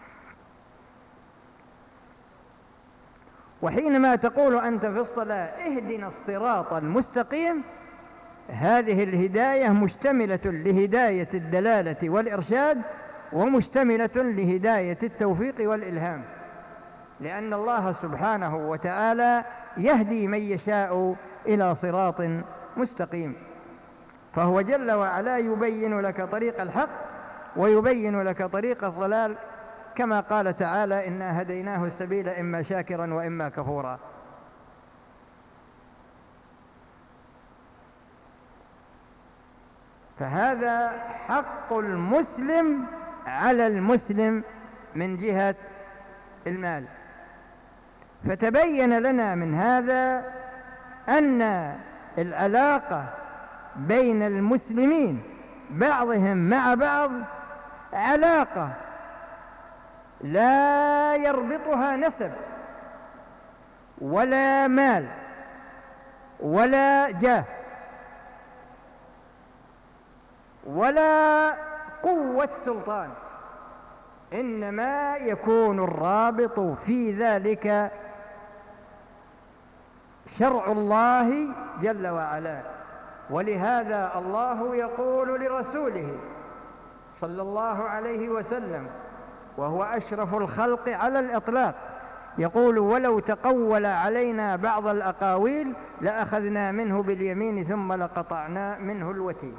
وحينما تقول أنت في الصلاة اهدنا الصراط المستقيم، هذه الهداية مشتملة لهداية الدلالة والإرشاد، ومشتملة لهداية التوفيق والإلهام، لأن الله سبحانه وتعالى يهدي من يشاء إلى صراط مستقيم. فهو جل وعلا يبين لك طريق الحق ويبين لك طريق الضلال، كما قال تعالى: إنا هديناه السبيل إما شاكرا وإما كفورا. فهذا حق المسلم على المسلم من جهة المال. فتبين لنا من هذا أن العلاقة بين المسلمين بعضهم مع بعض علاقة لا يربطها نسب ولا مال ولا جاه ولا قوة سلطان، إنما يكون الرابط في ذلك شرع الله جل وعلا. ولهذا الله يقول لرسوله صلى الله عليه وسلم: وهو أشرف الخلق على الإطلاق، يقول: ولو تقول علينا بعض الأقاويل لأخذنا منه باليمين ثم لقطعنا منه الوتين.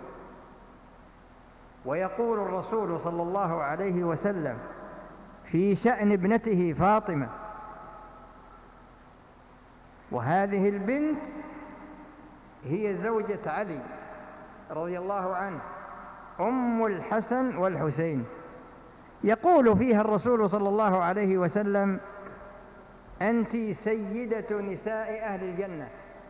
ويقول الرسول صلى الله عليه وسلم في شأن ابنته فاطمة، وهذه البنت هي زوجة علي رضي الله عنه، أم الحسن والحسين، يقول فيها الرسول صلى الله عليه وسلم: أنت سيدة نساء أهل الجنة.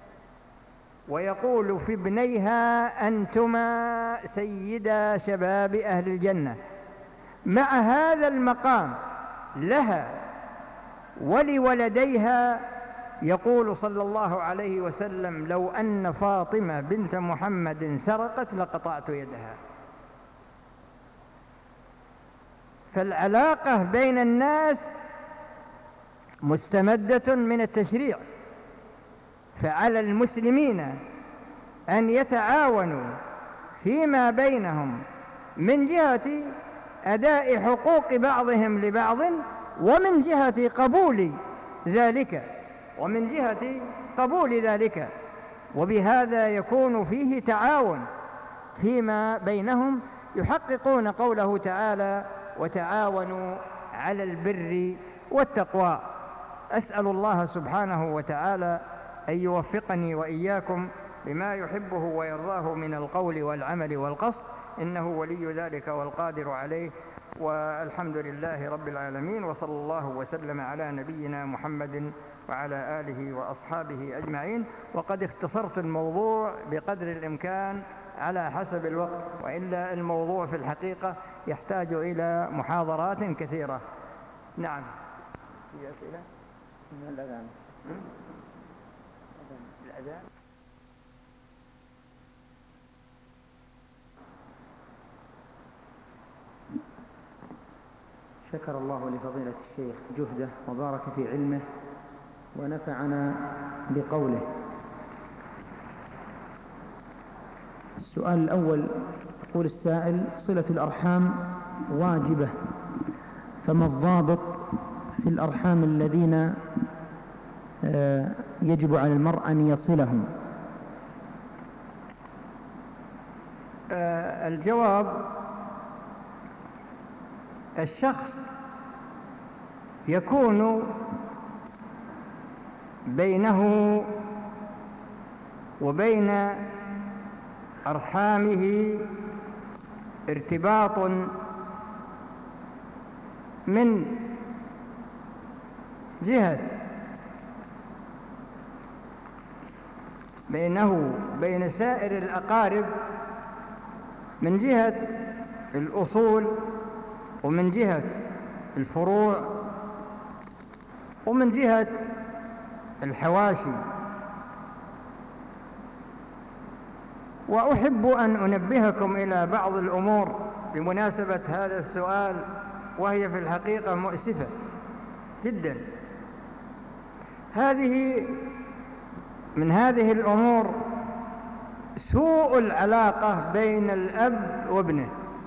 ويقول في ابنيها: أنتما سيدا شباب أهل الجنة. مع هذا المقام لها ولولديها يقول صلى الله عليه وسلم: لو أن فاطمة بنت محمد سرقت لقطعت يدها. فالعلاقة بين الناس مستمدة من التشريع، فعلى المسلمين أن يتعاونوا فيما بينهم من جهة أداء حقوق بعضهم لبعض، ومن جهة قبول ذلك ومن جهة قبول ذلك وبهذا يكون فيه تعاون فيما بينهم، يحققون قوله تعالى: وتعاونوا على البر والتقوى. أسأل الله سبحانه وتعالى أن يوفقني وإياكم لما يحبه ويرضاه من القول والعمل والقصد، إنه ولي ذلك والقادر عليه. والحمد لله رب العالمين، وصلى الله وسلم على نبينا محمد وعلى آله وأصحابه أجمعين. وقد اختصرت الموضوع بقدر الإمكان على حسب الوقت، وإلا الموضوع في الحقيقة يحتاج إلى محاضرات كثيرة. نعم. في أسئلة من الأذان؟ الأذان شكر الله لفضيلة الشيخ جهده وبارك في علمه ونفعنا بقوله. السؤال الأول، يقول السائل: صلة الأرحام واجبة، فما الضابط في الأرحام الذين يجب على المرء أن يصلهم؟ الجواب: الشخص يكون بينه وبين أرحامه ارتباط من جهة بينه بين سائر الأقارب من جهة الأصول، ومن جهة الفروع، ومن جهة الحواشي. وأحب أن أنبهكم إلى بعض الأمور بمناسبة هذا السؤال، وهي في الحقيقة مؤسفة جدا. هذه من هذه الأمور سوء العلاقة بين الأب وابنه،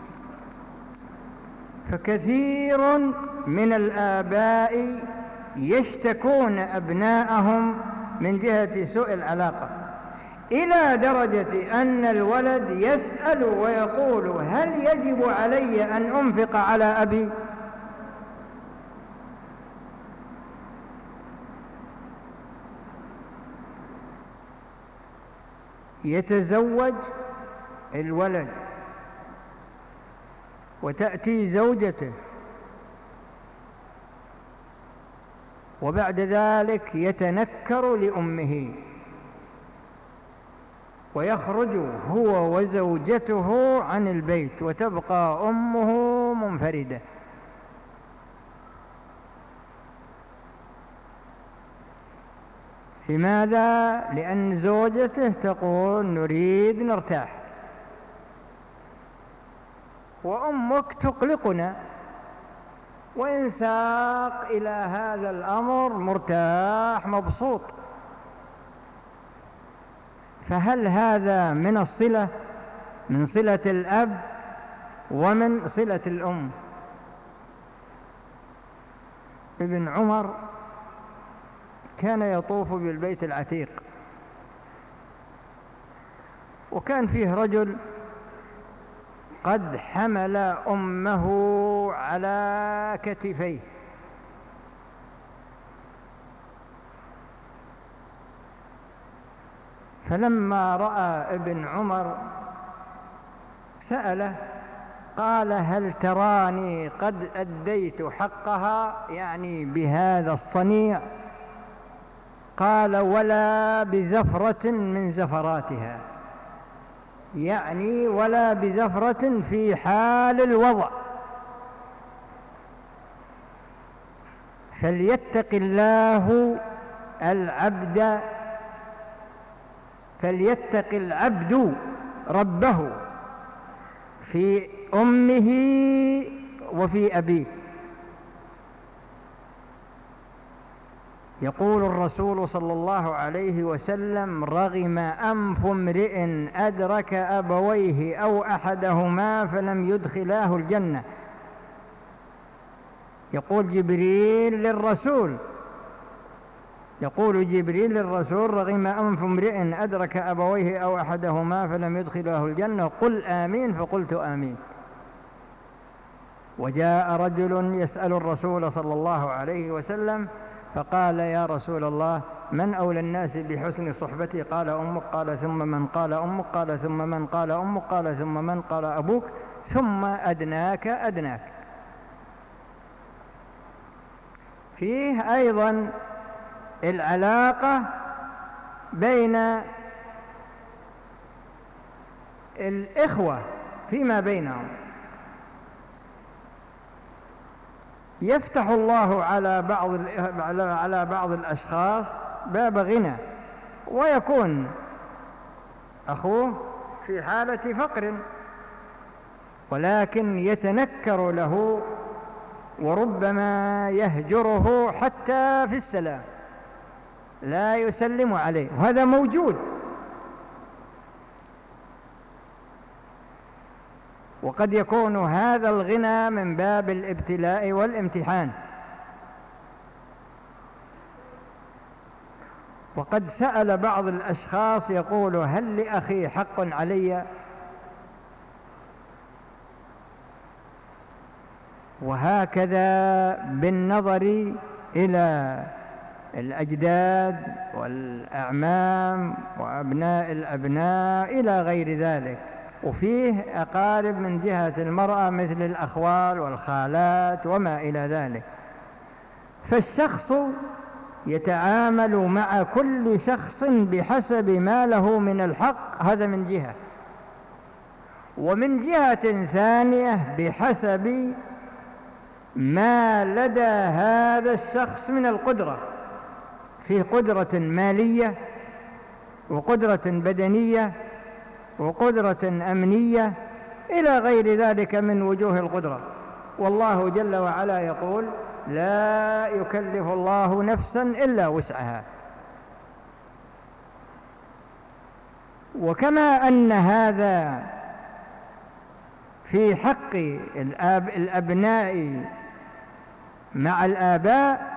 فكثير من الآباء يشتكون أبناءهم من جهة سوء العلاقة، إلى درجة أن الولد يسأل ويقول: هل يجب علي أن أنفق على أبي؟ يتزوج الولد وتأتي زوجته، وبعد ذلك يتنكر لأمه ويخرج هو وزوجته عن البيت، وتبقى أمه منفردة. لماذا؟ لأن زوجته تقول: نريد نرتاح، وأمك تقلقنا. وإن ساق إلى هذا الأمر مرتاح مبسوط، فهل هذا من الصلة، من صلة الأب ومن صلة الأم؟ ابن عمر كان يطوف بالبيت العتيق، وكان فيه رجل قد حمل أمه على كتفيه، فلما رأى ابن عمر سأله قال: هل تراني قد أديت حقها، يعني بهذا الصنيع؟ قال: ولا بزفرة من زفراتها، يعني ولا بزفرة في حال الوضع. فليتق الله العبد فليتق العبد ربه في أمه وفي أبيه. يقول الرسول صلى الله عليه وسلم: رغم أنف امرئ أدرك أبويه أو أحدهما فلم يدخلاه الجنة. يقول جبريل للرسول يقول جبريل للرسول: رغم أنف امرئ أدرك أبويه أو أحدهما فلم يدخلاه الجنة، قل آمين، فقلت آمين. وجاء رجل يسأل الرسول صلى الله عليه وسلم فقال: يا رسول الله، من أولى الناس بحسن صحبتي؟ قال: أمك. قال: ثم من؟ قال: أمك. قال: ثم من؟ قال: أمك. قال: ثم من؟ قال: أبوك. ثم أدناك أدناك. فيه أيضا العلاقة بين الإخوة فيما بينهم. يفتح الله على بعض على بعض الأشخاص باب غنى، ويكون أخوه في حالة فقر، ولكن يتنكر له وربما يهجره حتى في السلام، لا يسلم عليه، وهذا موجود. وقد يكون هذا الغنى من باب الابتلاء والامتحان. وقد سأل بعض الأشخاص يقول: هل لأخي حق علي؟ وهكذا بالنظر إلى الأجداد والأعمام وأبناء الأبناء إلى غير ذلك. وفيه أقارب من جهة المرأة مثل الأخوال والخالات وما إلى ذلك. فالشخص يتعامل مع كل شخص بحسب ما له من الحق، هذا من جهة. ومن جهة ثانية بحسب ما لدى هذا الشخص من القدرة، فيه قدرة مالية وقدرة بدنية وقدرة أمنية إلى غير ذلك من وجوه القدرة. والله جل وعلا يقول: لا يكلف الله نفسا إلا وسعها. وكما أن هذا في حق الأب الأبناء مع الآباء،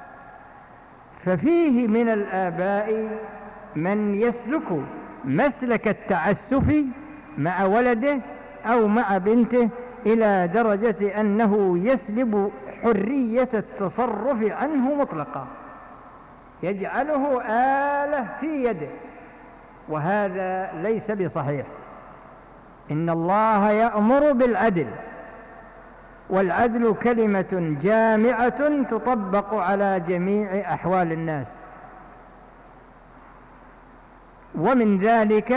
ففيه من الآباء من يسلك مسلك التعسف مع ولده أو مع بنته إلى درجة أنه يسلب حرية التصرف عنه مطلقا، يجعله آلة في يده، وهذا ليس بصحيح. إن الله يأمر بالعدل، والعدل كلمة جامعة تطبق على جميع أحوال الناس. ومن ذلك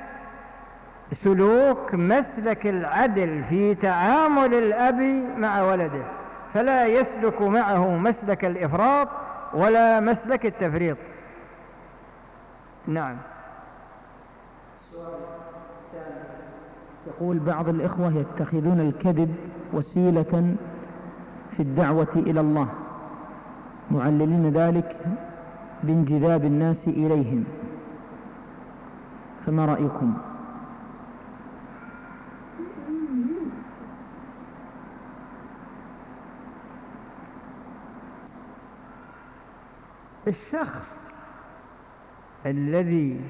سلوك مسلك العدل في تعامل الأب مع ولده، فلا يسلك معه مسلك الإفراط ولا مسلك التفريط. نعم. يقول: بعض الإخوة يتخذون الكذب وسيلة في الدعوة إلى الله، معللين ذلك بانجذاب الناس إليهم، فما رأيكم؟ الشخص الذي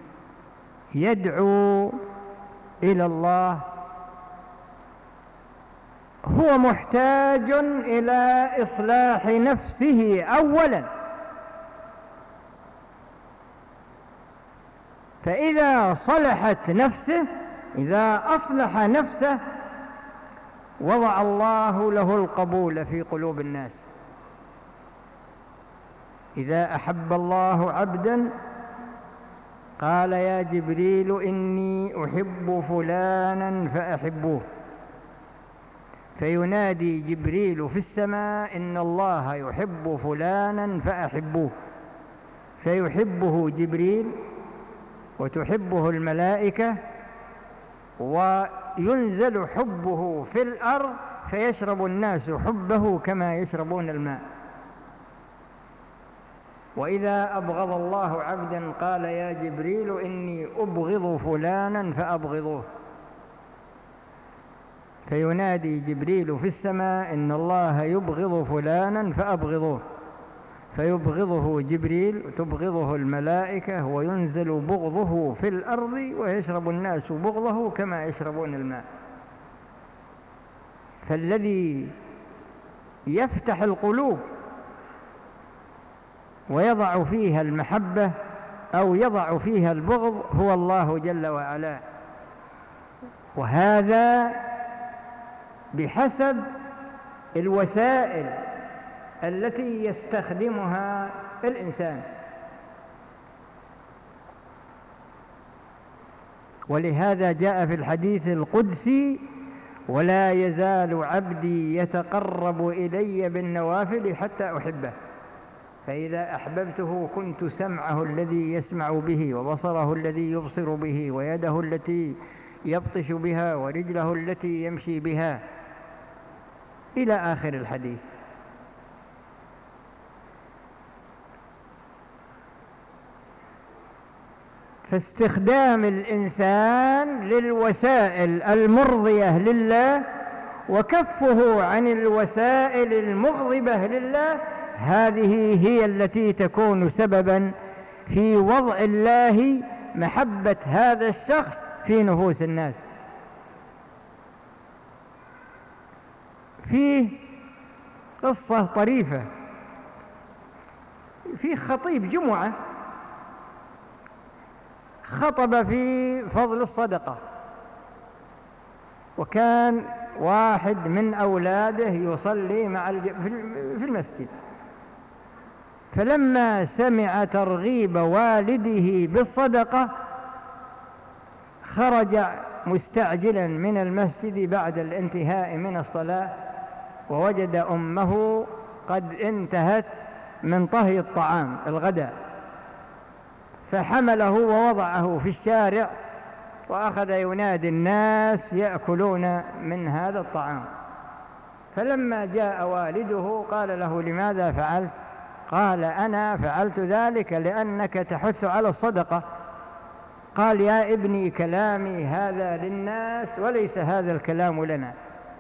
يدعو إلى الله هو محتاج إلى إصلاح نفسه أولا، فإذا صلحت نفسه، إذا أصلح نفسه، وضع الله له القبول في قلوب الناس. إذا أحب الله عبدا قال يا جبريل إني أحب فلانا فأحبوه، فينادي جبريل في السماء إن الله يحب فلانا فأحبوه، فيحبه جبريل وتحبه الملائكة، وينزل حبه في الأرض فيشرب الناس حبه كما يشربون الماء. وإذا أبغض الله عبدا قال يا جبريل إني أبغض فلانا فأبغضوه، فينادي جبريل في السماء إن الله يبغض فلانا فأبغضوه، فيبغضه جبريل وتبغضه الملائكة، وينزل بغضه في الأرض ويشرب الناس بغضه كما يشربون الماء. فالذي يفتح القلوب ويضع فيها المحبة أو يضع فيها البغض هو الله جل وعلا، وهذا بحسب الوسائل التي يستخدمها الإنسان. ولهذا جاء في الحديث القدسي ولا يزال عبدي يتقرب إلي بالنوافل حتى أحبه، فإذا أحببته كنت سمعه الذي يسمع به، وبصره الذي يبصر به، ويده التي يبطش بها، ورجله التي يمشي بها، إلى آخر الحديث. فاستخدام الإنسان للوسائل المرضية لله وكفه عن الوسائل المغضبة لله، هذه هي التي تكون سببا في وضع الله محبة هذا الشخص في نفوس الناس. فيه قصة طريفة، في خطيب جمعة خطب في فضل الصدقة، وكان واحد من أولاده يصلي مع الج... في المسجد، فلما سمع ترغيب والده بالصدقة خرج مستعجلا من المسجد بعد الانتهاء من الصلاة، ووجد أمه قد انتهت من طهي الطعام الغداء، فحمله ووضعه في الشارع وأخذ ينادي الناس يأكلون من هذا الطعام. فلما جاء والده قال له لماذا فعلت؟ قال أنا فعلت ذلك لأنك تحث على الصدقة. قال يا ابني كلامي هذا للناس وليس هذا الكلام لنا.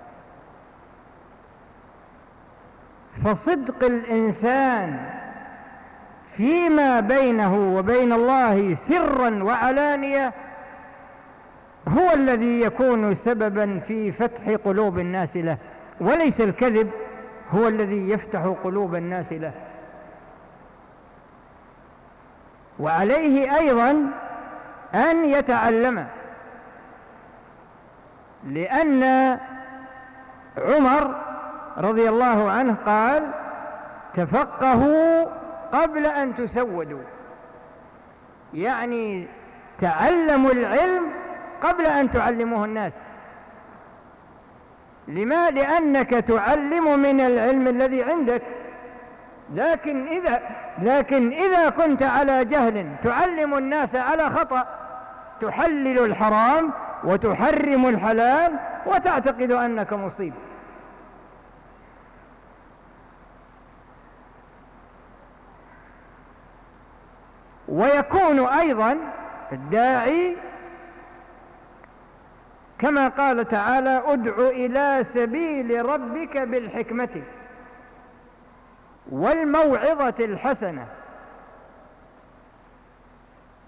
فصدق الإنسان فيما بينه وبين الله سرا وعلانية هو الذي يكون سببا في فتح قلوب الناس له، وليس الكذب هو الذي يفتح قلوب الناس له. وعليه أيضا أن يتعلم، لأن عمر رضي الله عنه قال تفقهوا قبل أن تسودوا، يعني تعلموا العلم قبل أن تعلموه الناس. لما؟ لأنك تعلم من العلم الذي عندك، لكن إذا, لكن إذا كنت على جهل تعلم الناس على خطأ تحلل الحرام وتحرم الحلال وتعتقد أنك مصيب. ويكون أيضا الداعي كما قال تعالى ادع إلى سبيل ربك بالحكمة والموعظة الحسنة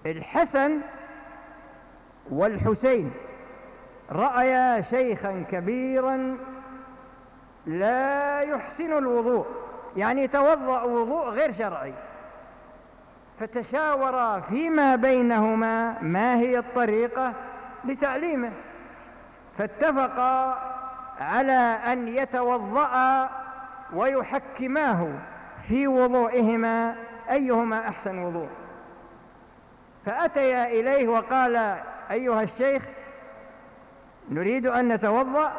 الحسن والحسين رأيا شيخا كبيرا لا يحسن الوضوء، يعني توضأ وضوء غير شرعي، فتشاورا فيما بينهما ما هي الطريقة لتعليمه، فاتفقا على أن يتوضأ ويحكماه في وضوئهما أيهما أحسن وضوء. فأتيا إليه وقال: أيها الشيخ، نريد أن نتوضأ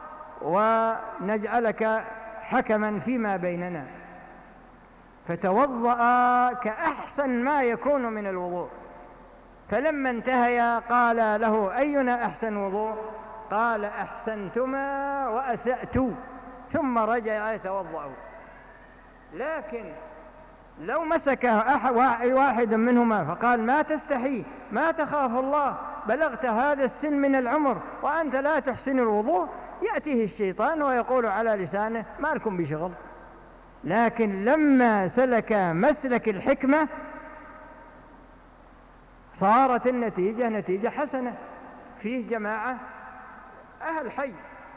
ونجعلك حكما فيما بيننا. فتوضأ كأحسن ما يكون من الوضوء، فلما انتهيا قال له: أينا أحسن وضوء؟ قال: أحسنتما وأسأت، ثم رجع يتوضأ. لكن لو مسك واحد منهما فقال: ما تستحي، ما تخاف الله، بلغت هذا السن من العمر وأنت لا تحسن الوضوء، يأتيه الشيطان ويقول على لسانه: ما لكم بشغل. لكن لما سلك مسلك الحكمة صارت النتيجة نتيجة حسنة. فيه جماعة أهل حي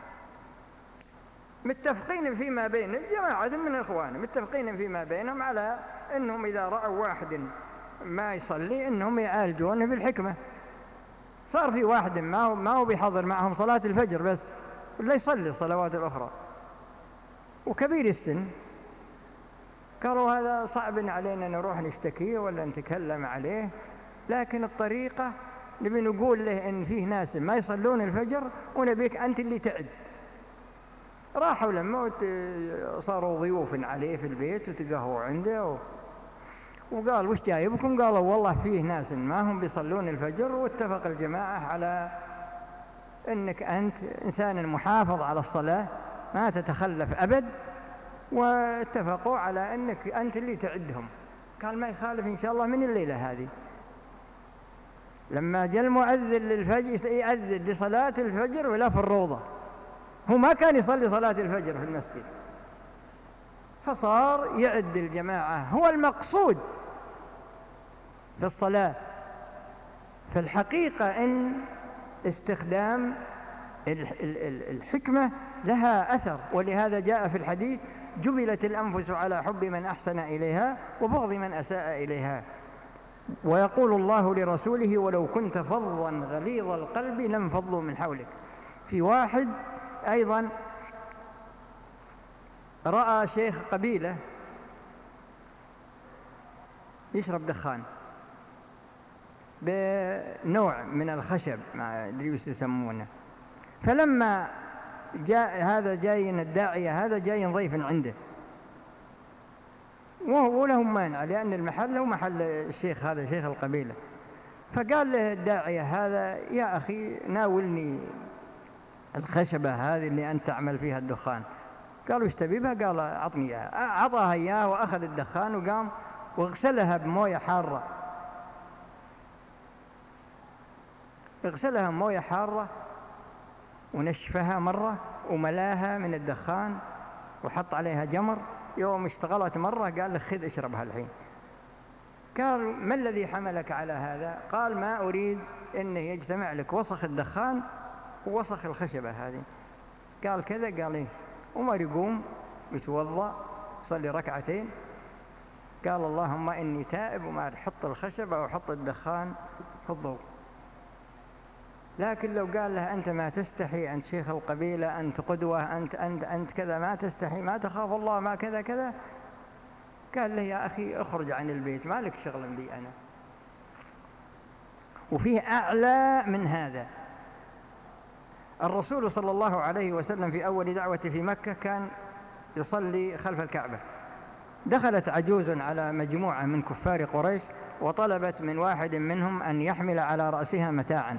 متفقين فيما بين الجماعة من الإخوان، متفقين فيما بينهم على أنهم إذا رأوا واحد ما يصلي أنهم يعالجونه بالحكمة. صار في واحد ما هو, ما هو بيحضر معهم صلاة الفجر بس، ولا يصلي الصلوات الأخرى، وكبير السن. قالوا: هذا صعب علينا نروح نشتكيه ولا نتكلم عليه، لكن الطريقة نبي نقول له إن فيه ناس ما يصلون الفجر ونبيك أنت اللي تعد. راحوا لما صاروا ضيوف عليه في البيت وتقهوا عنده و... وقال: وش جايبكم؟ قالوا: والله فيه ناس ما هم بيصلون الفجر، واتفق الجماعة على أنك أنت إنسان محافظ على الصلاة ما تتخلف أبد، واتفقوا على أنك أنت اللي تعدهم. قال: ما يخالف إن شاء الله من الليلة هذه. لما جاء المؤذن للفجر يأذن لصلاة الفجر ولا في الروضة، هو ما كان يصلي صلاة الفجر في المسجد، فصار يعد الجماعة. هو المقصود في الصلاة. فالحقيقة أن استخدام الحكمة لها أثر، ولهذا جاء في الحديث: جبلت الأنفس على حب من أحسن إليها وبغض من أساء إليها. ويقول الله لرسوله: ولو كنت فظا غليظ القلب لانفضوا من حولك. في واحد أيضا رأى شيخ قبيلة يشرب دخان بنوع من الخشب اللي يسمونه، فلما جاء هذا جاي الداعية هذا جاي ضيف عنده، وهو لهم مانع لأن المحل هو محل الشيخ هذا شيخ القبيلة، فقال له الداعية هذا: يا أخي ناولني الخشبة هذه اللي أنت تعمل فيها الدخان. قالوا: ايش تبي بها؟ قال: أعطني إياها. أعطاها إياه وأخذ الدخان وقام واغسلها بموية حارة، اغسلها بموية حارة ونشفها مرة وملاها من الدخان وحط عليها جمر. يوم اشتغلت مرة قال له: خذ اشربها الحين. قال: ما الذي حملك على هذا؟ قال: ما أريد أنه يجتمع لك وسخ الدخان ووسخ الخشبة هذه. قال: كذا؟ قال: إيه. عمر يقوم يتوضأ يصلي ركعتين، قال: اللهم إني تائب، وما حط الخشبة وحط الدخان في الضوء. لكن لو قال له: أنت ما تستحي، أنت شيخ القبيلة، أنت قدوة، أنت أنت أنت كذا، ما تستحي، ما تخاف الله، ما كذا كذا، قال له: يا أخي اخرج عن البيت، ما لك شغل بي أنا. وفيه أعلى من هذا. الرسول صلى الله عليه وسلم في أول دعوته في مكة كان يصلي خلف الكعبة. دخلت عجوز على مجموعة من كفار قريش وطلبت من واحد منهم أن يحمل على رأسها متاعا،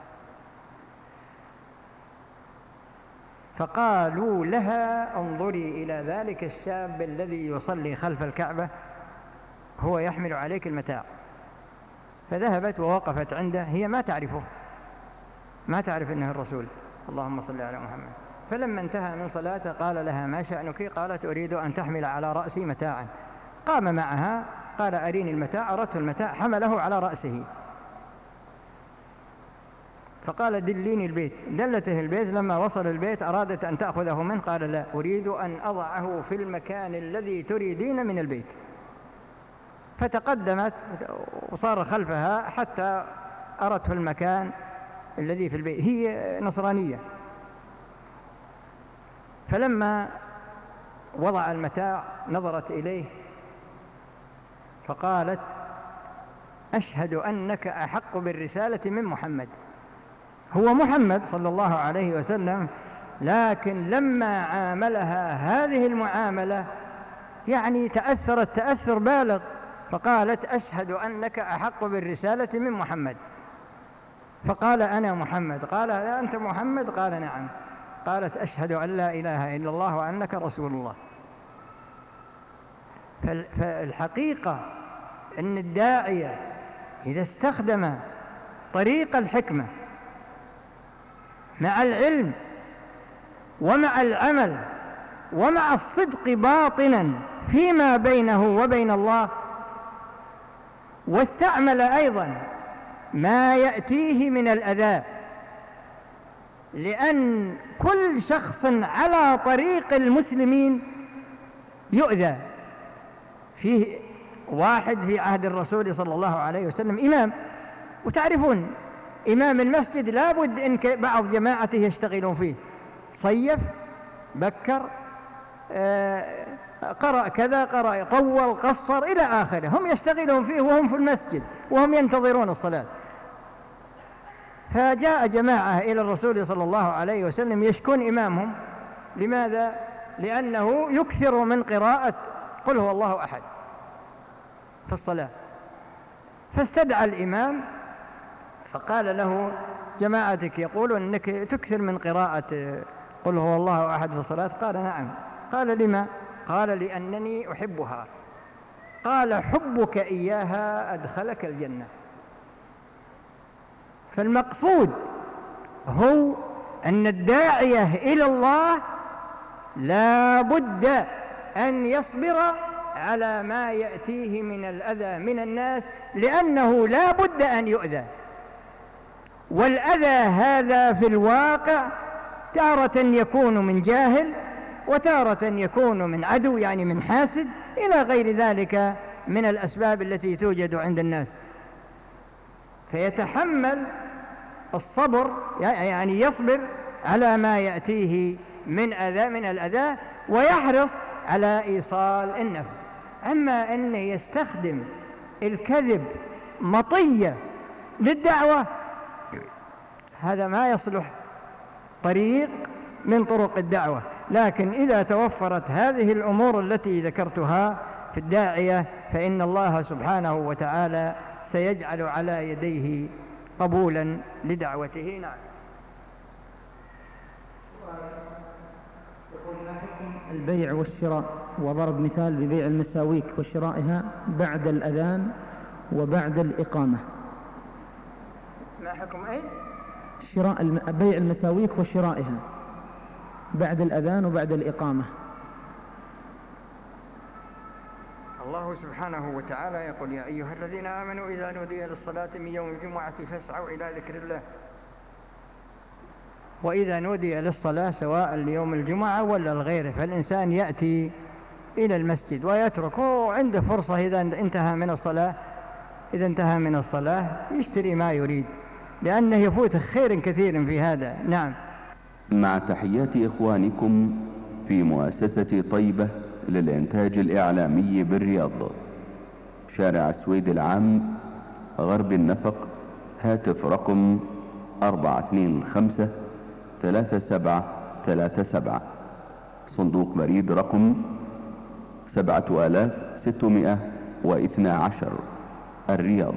فقالوا لها: انظري إلى ذلك الشاب الذي يصلي خلف الكعبة هو يحمل عليك المتاع. فذهبت ووقفت عنده، هي ما تعرفه، ما تعرف أنه الرسول، اللهم صل على محمد. فلما انتهى من صلاته قال لها: ما شأنك؟ قالت: أريد أن تحمل على رأسي متاعا. قام معها قال أريني المتاع، أردت المتاع، حمله على رأسه فقال دليني البيت، دلته البيت. لما وصل البيت أرادت أن تأخذه منه، قال لا، أريد أن أضعه في المكان الذي تريدين من البيت. فتقدمت وصار خلفها حتى أرته المكان الذي في البيت. هي نصرانية. فلما وضع المتاع نظرت إليه فقالت أشهد أنك أحق بالرسالة من محمد. هو محمد صلى الله عليه وسلم، لكن لما عاملها هذه المعاملة يعني تأثرت تأثر بالغ، فقالت أشهد أنك أحق بالرسالة من محمد. فقال أنا محمد. قال أنت محمد؟ قال نعم. قالت أشهد أن لا إله إلا الله وأنك رسول الله. فالحقيقة أن الداعية إذا استخدم طريق الحكمة مع العلم ومع العمل ومع الصدق باطنا فيما بينه وبين الله، واستعمل أيضا ما يأتيه من الأذى، لأن كل شخص على طريق المسلمين يؤذى. فيه واحد في عهد الرسول صلى الله عليه وسلم إمام، وتعرفون إمام المسجد لابد إن بعض جماعته يشتغلون فيه، صيف، بكر، آه، قرأ كذا، قرأ، طول، قصر، إلى آخره، هم يشتغلون فيه وهم في المسجد وهم ينتظرون الصلاة. فجاء جماعة إلى الرسول صلى الله عليه وسلم يشكون إمامهم. لماذا؟ لأنه يكثر من قراءة قل هو الله أحد في الصلاة. فاستدعى الإمام فقال له جماعتك يقولون أنك تكثر من قراءة قل هو الله أحد في الصلاة. قال نعم. قال لما؟ قال لأنني أحبها. قال حبك إياها أدخلك الجنة. فالمقصود هو أن الداعية إلى الله لا بد أن يصبر على ما يأتيه من الأذى من الناس، لأنه لا بد أن يؤذى. والأذى هذا في الواقع تارة يكون من جاهل، وتارة يكون من عدو يعني من حاسد، إلى غير ذلك من الأسباب التي توجد عند الناس. فيتحمل الصبر يعني يصبر على ما يأتيه من أذى من الأذى، ويحرص على إيصال النفع. أما أنه يستخدم الكذب مطية للدعوة، هذا ما يصلح طريق من طرق الدعوة. لكن إذا توفرت هذه الأمور التي ذكرتها في الداعية، فإن الله سبحانه وتعالى سيجعل على يديه قبولا لدعوته. نعم. البيع والشراء، وضرب مثال ببيع المساويك وشرائها بعد الأذان وبعد الإقامة. ما حكم أي؟ شراء الم... بيع المساويك وشرائها بعد الأذان وبعد الإقامة. الله سبحانه وتعالى يقول يا أيها الذين آمنوا إذا نودي للصلاة من يوم الجمعة فاسعوا إلى ذكر الله. وإذا نودي للصلاة سواء ليوم الجمعة ولا الغيره، فالإنسان يأتي إلى المسجد ويترك عنده فرصة إذا انتهى من الصلاة إذا انتهى من الصلاة يشتري ما يريد، لأنه يفوت خير كثير في هذا. نعم. مع تحيات إخوانكم في مؤسسة طيبة للإنتاج الإعلامي بالرياض، شارع السويد العام، غرب النفق، هاتف رقم أربعة اثنين خمسة ثلاثة سبعة ثلاثة سبعة، صندوق بريد رقم سبعة آلاف ستمائة واثنى عشر، الرياض.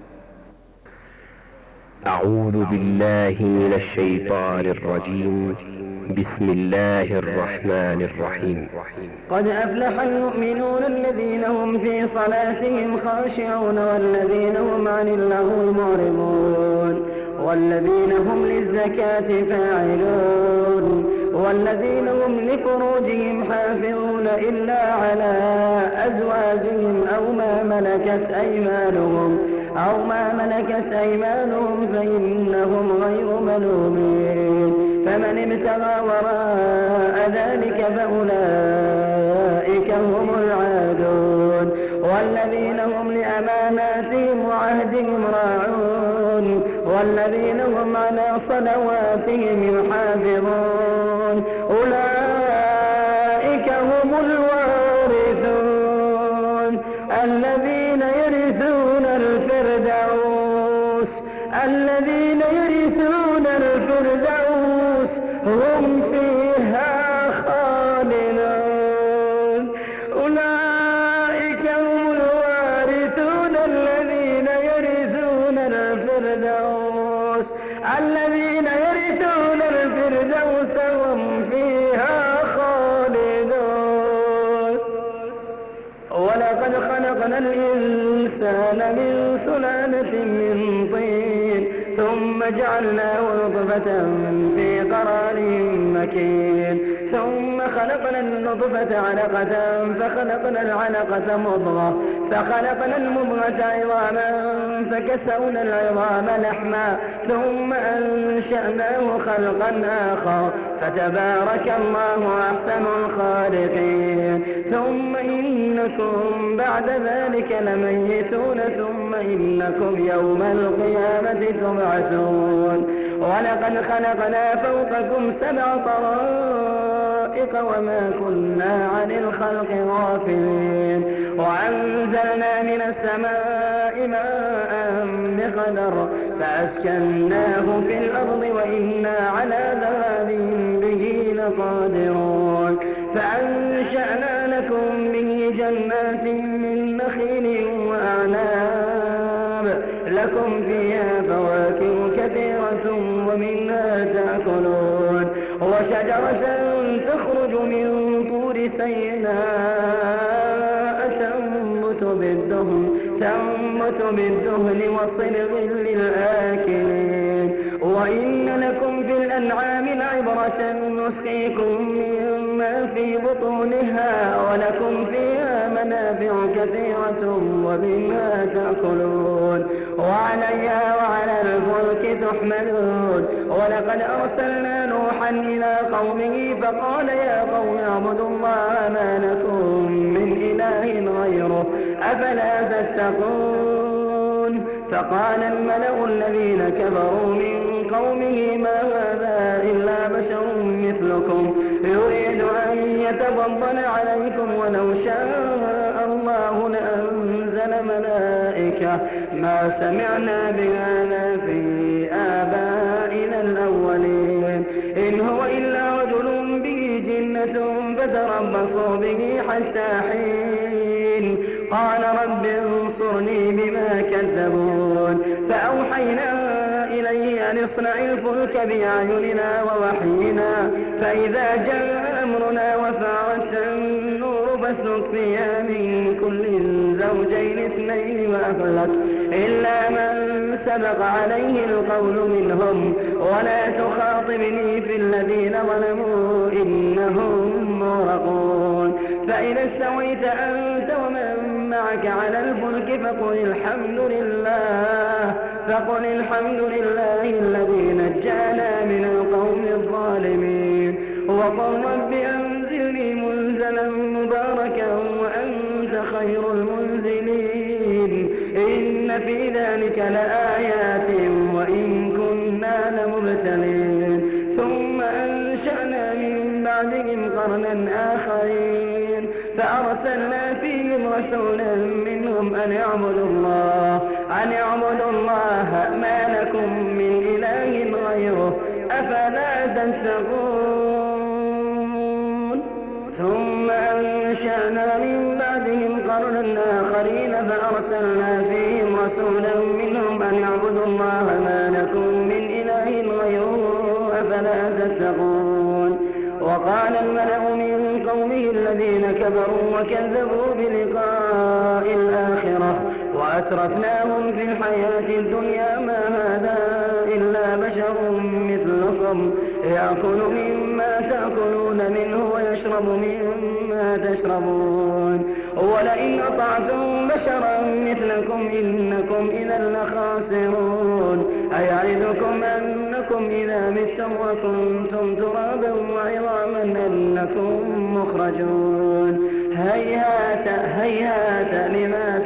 أعوذ بالله من الشيطان الرجيم. بسم الله الرحمن الرحيم. قد أفلح المؤمنون الذين هم في صلاتهم خاشعون والذين هم عن اللغو معرضون والذين هم للزكاة فاعلون والذين هم لفروجهم حافظون إلا على أزواجهم أو ما ملكت أيمانهم أو ما ملكت أيمانهم فإنهم غير ملومين فمن ابتغى وراء ذلك فأولئك هم العادون والذين هم لأماناتهم وعهدهم راعون والذين هم على صلواتهم يحافظون أولئك هم الوارثون الذين يرثون الفردوس الذين يرثون الفردوس هم فيها خالدون أولئك هم الوارثون الذين يرثون الفردوس الذين يرثون الفردوس هم فيها خالدون ولقد خلقنا الإنسان من سلالة من طين ثم جعلناه نطفة في قرار مكين ثم خلقنا النطفة علقة فخلقنا العلقة مضغة فخلقنا المضغة عظاما فكسونا العظام لحما ثم أنشأناه خلقا آخر فتبارك الله أحسن الخالقين ثم إنكم بعد ذلك لميتون ثم إنكم يوم القيامة تبعثون ولقد خلقنا فوقكم سبع طرائق وما كنا عن الخلق غافلين وأنزلنا من السماء ماء بقدر فأسكناه في الأرض وإنا على ذهاب به لقادرون فأنشأنا لكم به جنات من نخيل وأعناب لكم فيها فواكه كثيرة ومنها تأكلون وشجرة تخرج من طور سيناء تنبت بالدهن تنبت بالدهن وصبغ للآكلين وإن لكم في الأنعام لعبرة نسقيكم مما في بطونها ولكم فيها منافع كثيرة ومنها تأكلون وعليها وعلى الفلك تحملون ولقد أرسلنا نوحا إلى قومه فقال يا قوم اعبدوا الله ما لكم من إله غيره أفلا تتقون فقال الملأ الذين كفروا من قومه ما هذا إلا بشر مثلكم يريد أن يتفضل عليكم ولو شاء الله لأنزل ملائكة ما سمعنا بهذا في آبائنا الأولين إن هو إلا رجل به جنة فتربصوا به حتى حين قال رب انصرني بما كذبون فأوحينا إليه أن اصنع الفلك بأعيننا ووحينا فإذا جاء أمرنا وفارت النور فاسلك فيها من كل زوجين اثنين وأهلك إلا من سبق عليه القول منهم ولا تخاطبني في الذين ظلموا إنهم مغرقون فإذا استويت أنت ومن معك على الفلك فقل الحمد لله فقل الحمد لله الذي نجانا من القوم الظالمين وقل رب أنزلني منزلا مباركا وأنت خير المنزلين إن في ذلك لآيات وإن كنا لمبتلين ثم أنشأنا من بعدهم قرنا آخرين فأرسلنا فيهم رسولا منهم أن اعبدوا الله أن اعبدوا الله ما لكم من إله غيره أفلا تتقون ثم أنشأنا من بعدهم قرنا آخرين فأرسلنا فيهم رسولا منهم أن اعبدوا الله ما لكم من إله غيره أفلا تتقون وقال الملأ من قومه الذين كفروا وكذبوا بلقاء الآخرة وأترفناهم في الحياة الدنيا ما هذا إلا بشر مثلكم يأكل مما تأكلون منه ويشرب مما تشربون ولئن أطعتم بشرا مثلكم إنكم إذا لخاسرون أيعدكم أنكم إذا متم وكنتم ترابا وعظاما أنكم مخرجون هيهات هيهات لما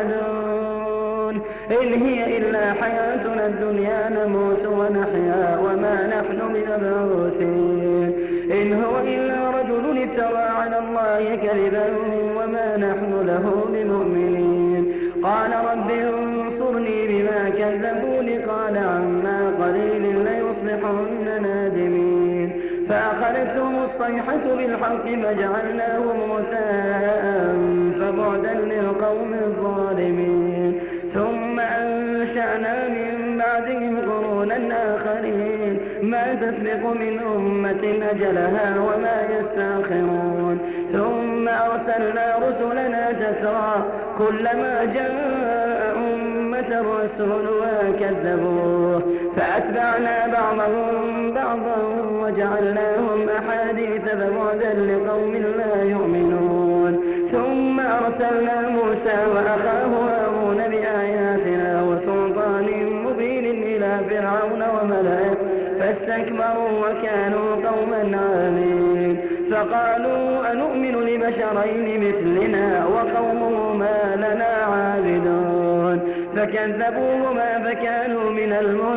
توعدون إن هي إلا حياتنا الدنيا نموت ونحيا وما نحن بمبعوثين إن هو إلا رجل افترى على الله كذبا وما نحن له بمؤمنين قال رب انصرني بما كذبوني قال عما قليل ليصبحن نادمين فأخذتهم الصيحة بالحق فجعلناهم غثاء فبعدا للقوم الظالمين ثم أنشأنا من بعدهم قرونا آخرين ما تسبق من أمة أجلها وما يستأخرون ثم أرسلنا رسلنا تترى كلما جاء أمة رسولها كذبوه فأتبعنا بعضهم بعضا وجعلناهم أحاديث فبعدا لقوم لا يؤمنون ثم أرسلنا موسى وأخاه هارون بآياتنا وسلطان مبين إلى فرعون وملئه فاستكبروا وكانوا قوما عالين فقالوا أنؤمن لبشرين مثلنا وقومهما لنا عابدون فكذبوهما فكانوا من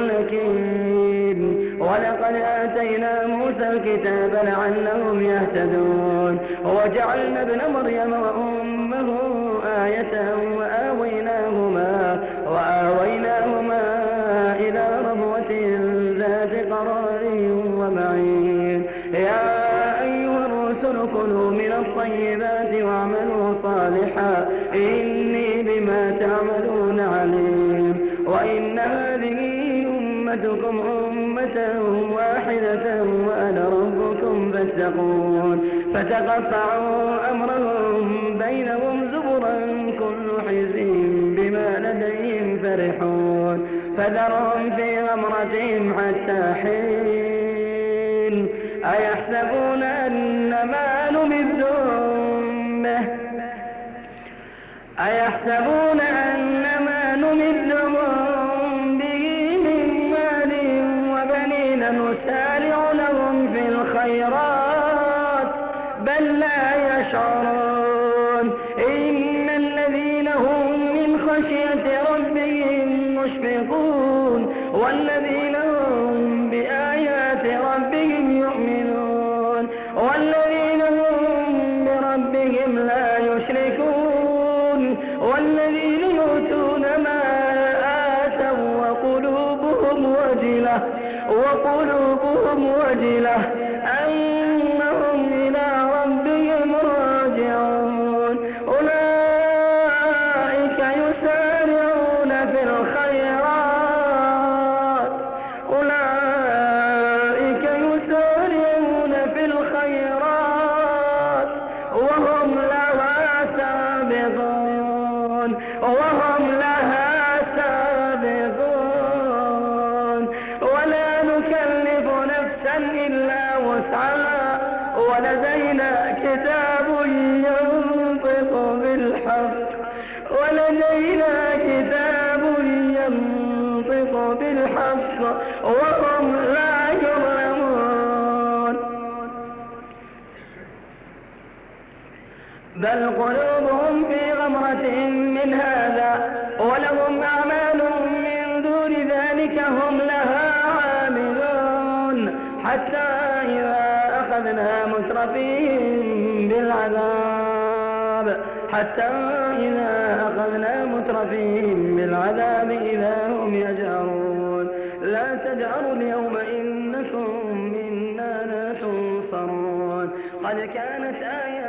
المهلكين ولقد آتينا موسى الكتاب لعلهم يهتدون وجعلنا ابن مريم وأمه آية وآويناهما وآويناهما إلى ربوة ذات قرار ومعين يا أيها الرسل كلوا من الطيبات واعملوا صالحا إني بما تعملون عليم وإن هذه أمتكم أمة واحدة وأنا ربكم فاتقون فتقطعوا أمرهم بينهم زبرا كل حزب بما لديهم فرحون فذرهم في غمرتهم حتى حين أيحسبون أن ما نمدهم به أيحسبون أن ما نمدهم به من مال وبنين نسارع لهم في الخيرات بل لا يشعرون إن الذين هم من خشية ربهم مشفقون والذين هم بآيات ربهم يؤمنون والذين هم بربهم لا يشركون والذين يؤتون ما آتوا وقلوبهم وجلة وقلوبهم وجلة أنهم إلى ربهم راجعون أولئك يسارعون في الخيرات أولئك يسارعون في الخيرات وهم لها سابقون وهم لها سابقون ولا نكلف نفسا إلا وسعها ولدينا كتاب ينطق بالحق ولدينا كتاب ينطق بالحق وهم لا يظلمون بل قلوبهم في غمرة من هذا ولهم أعمال من دون ذلك هم لها عاملون حتى إذا أخذنا مترفيهم بالعذاب حتى إذا أخذنا مترفيهم بالعذاب إذا هم يجأرون لا تجأروا اليوم إنكم منا لا تنصرون قد كانت آية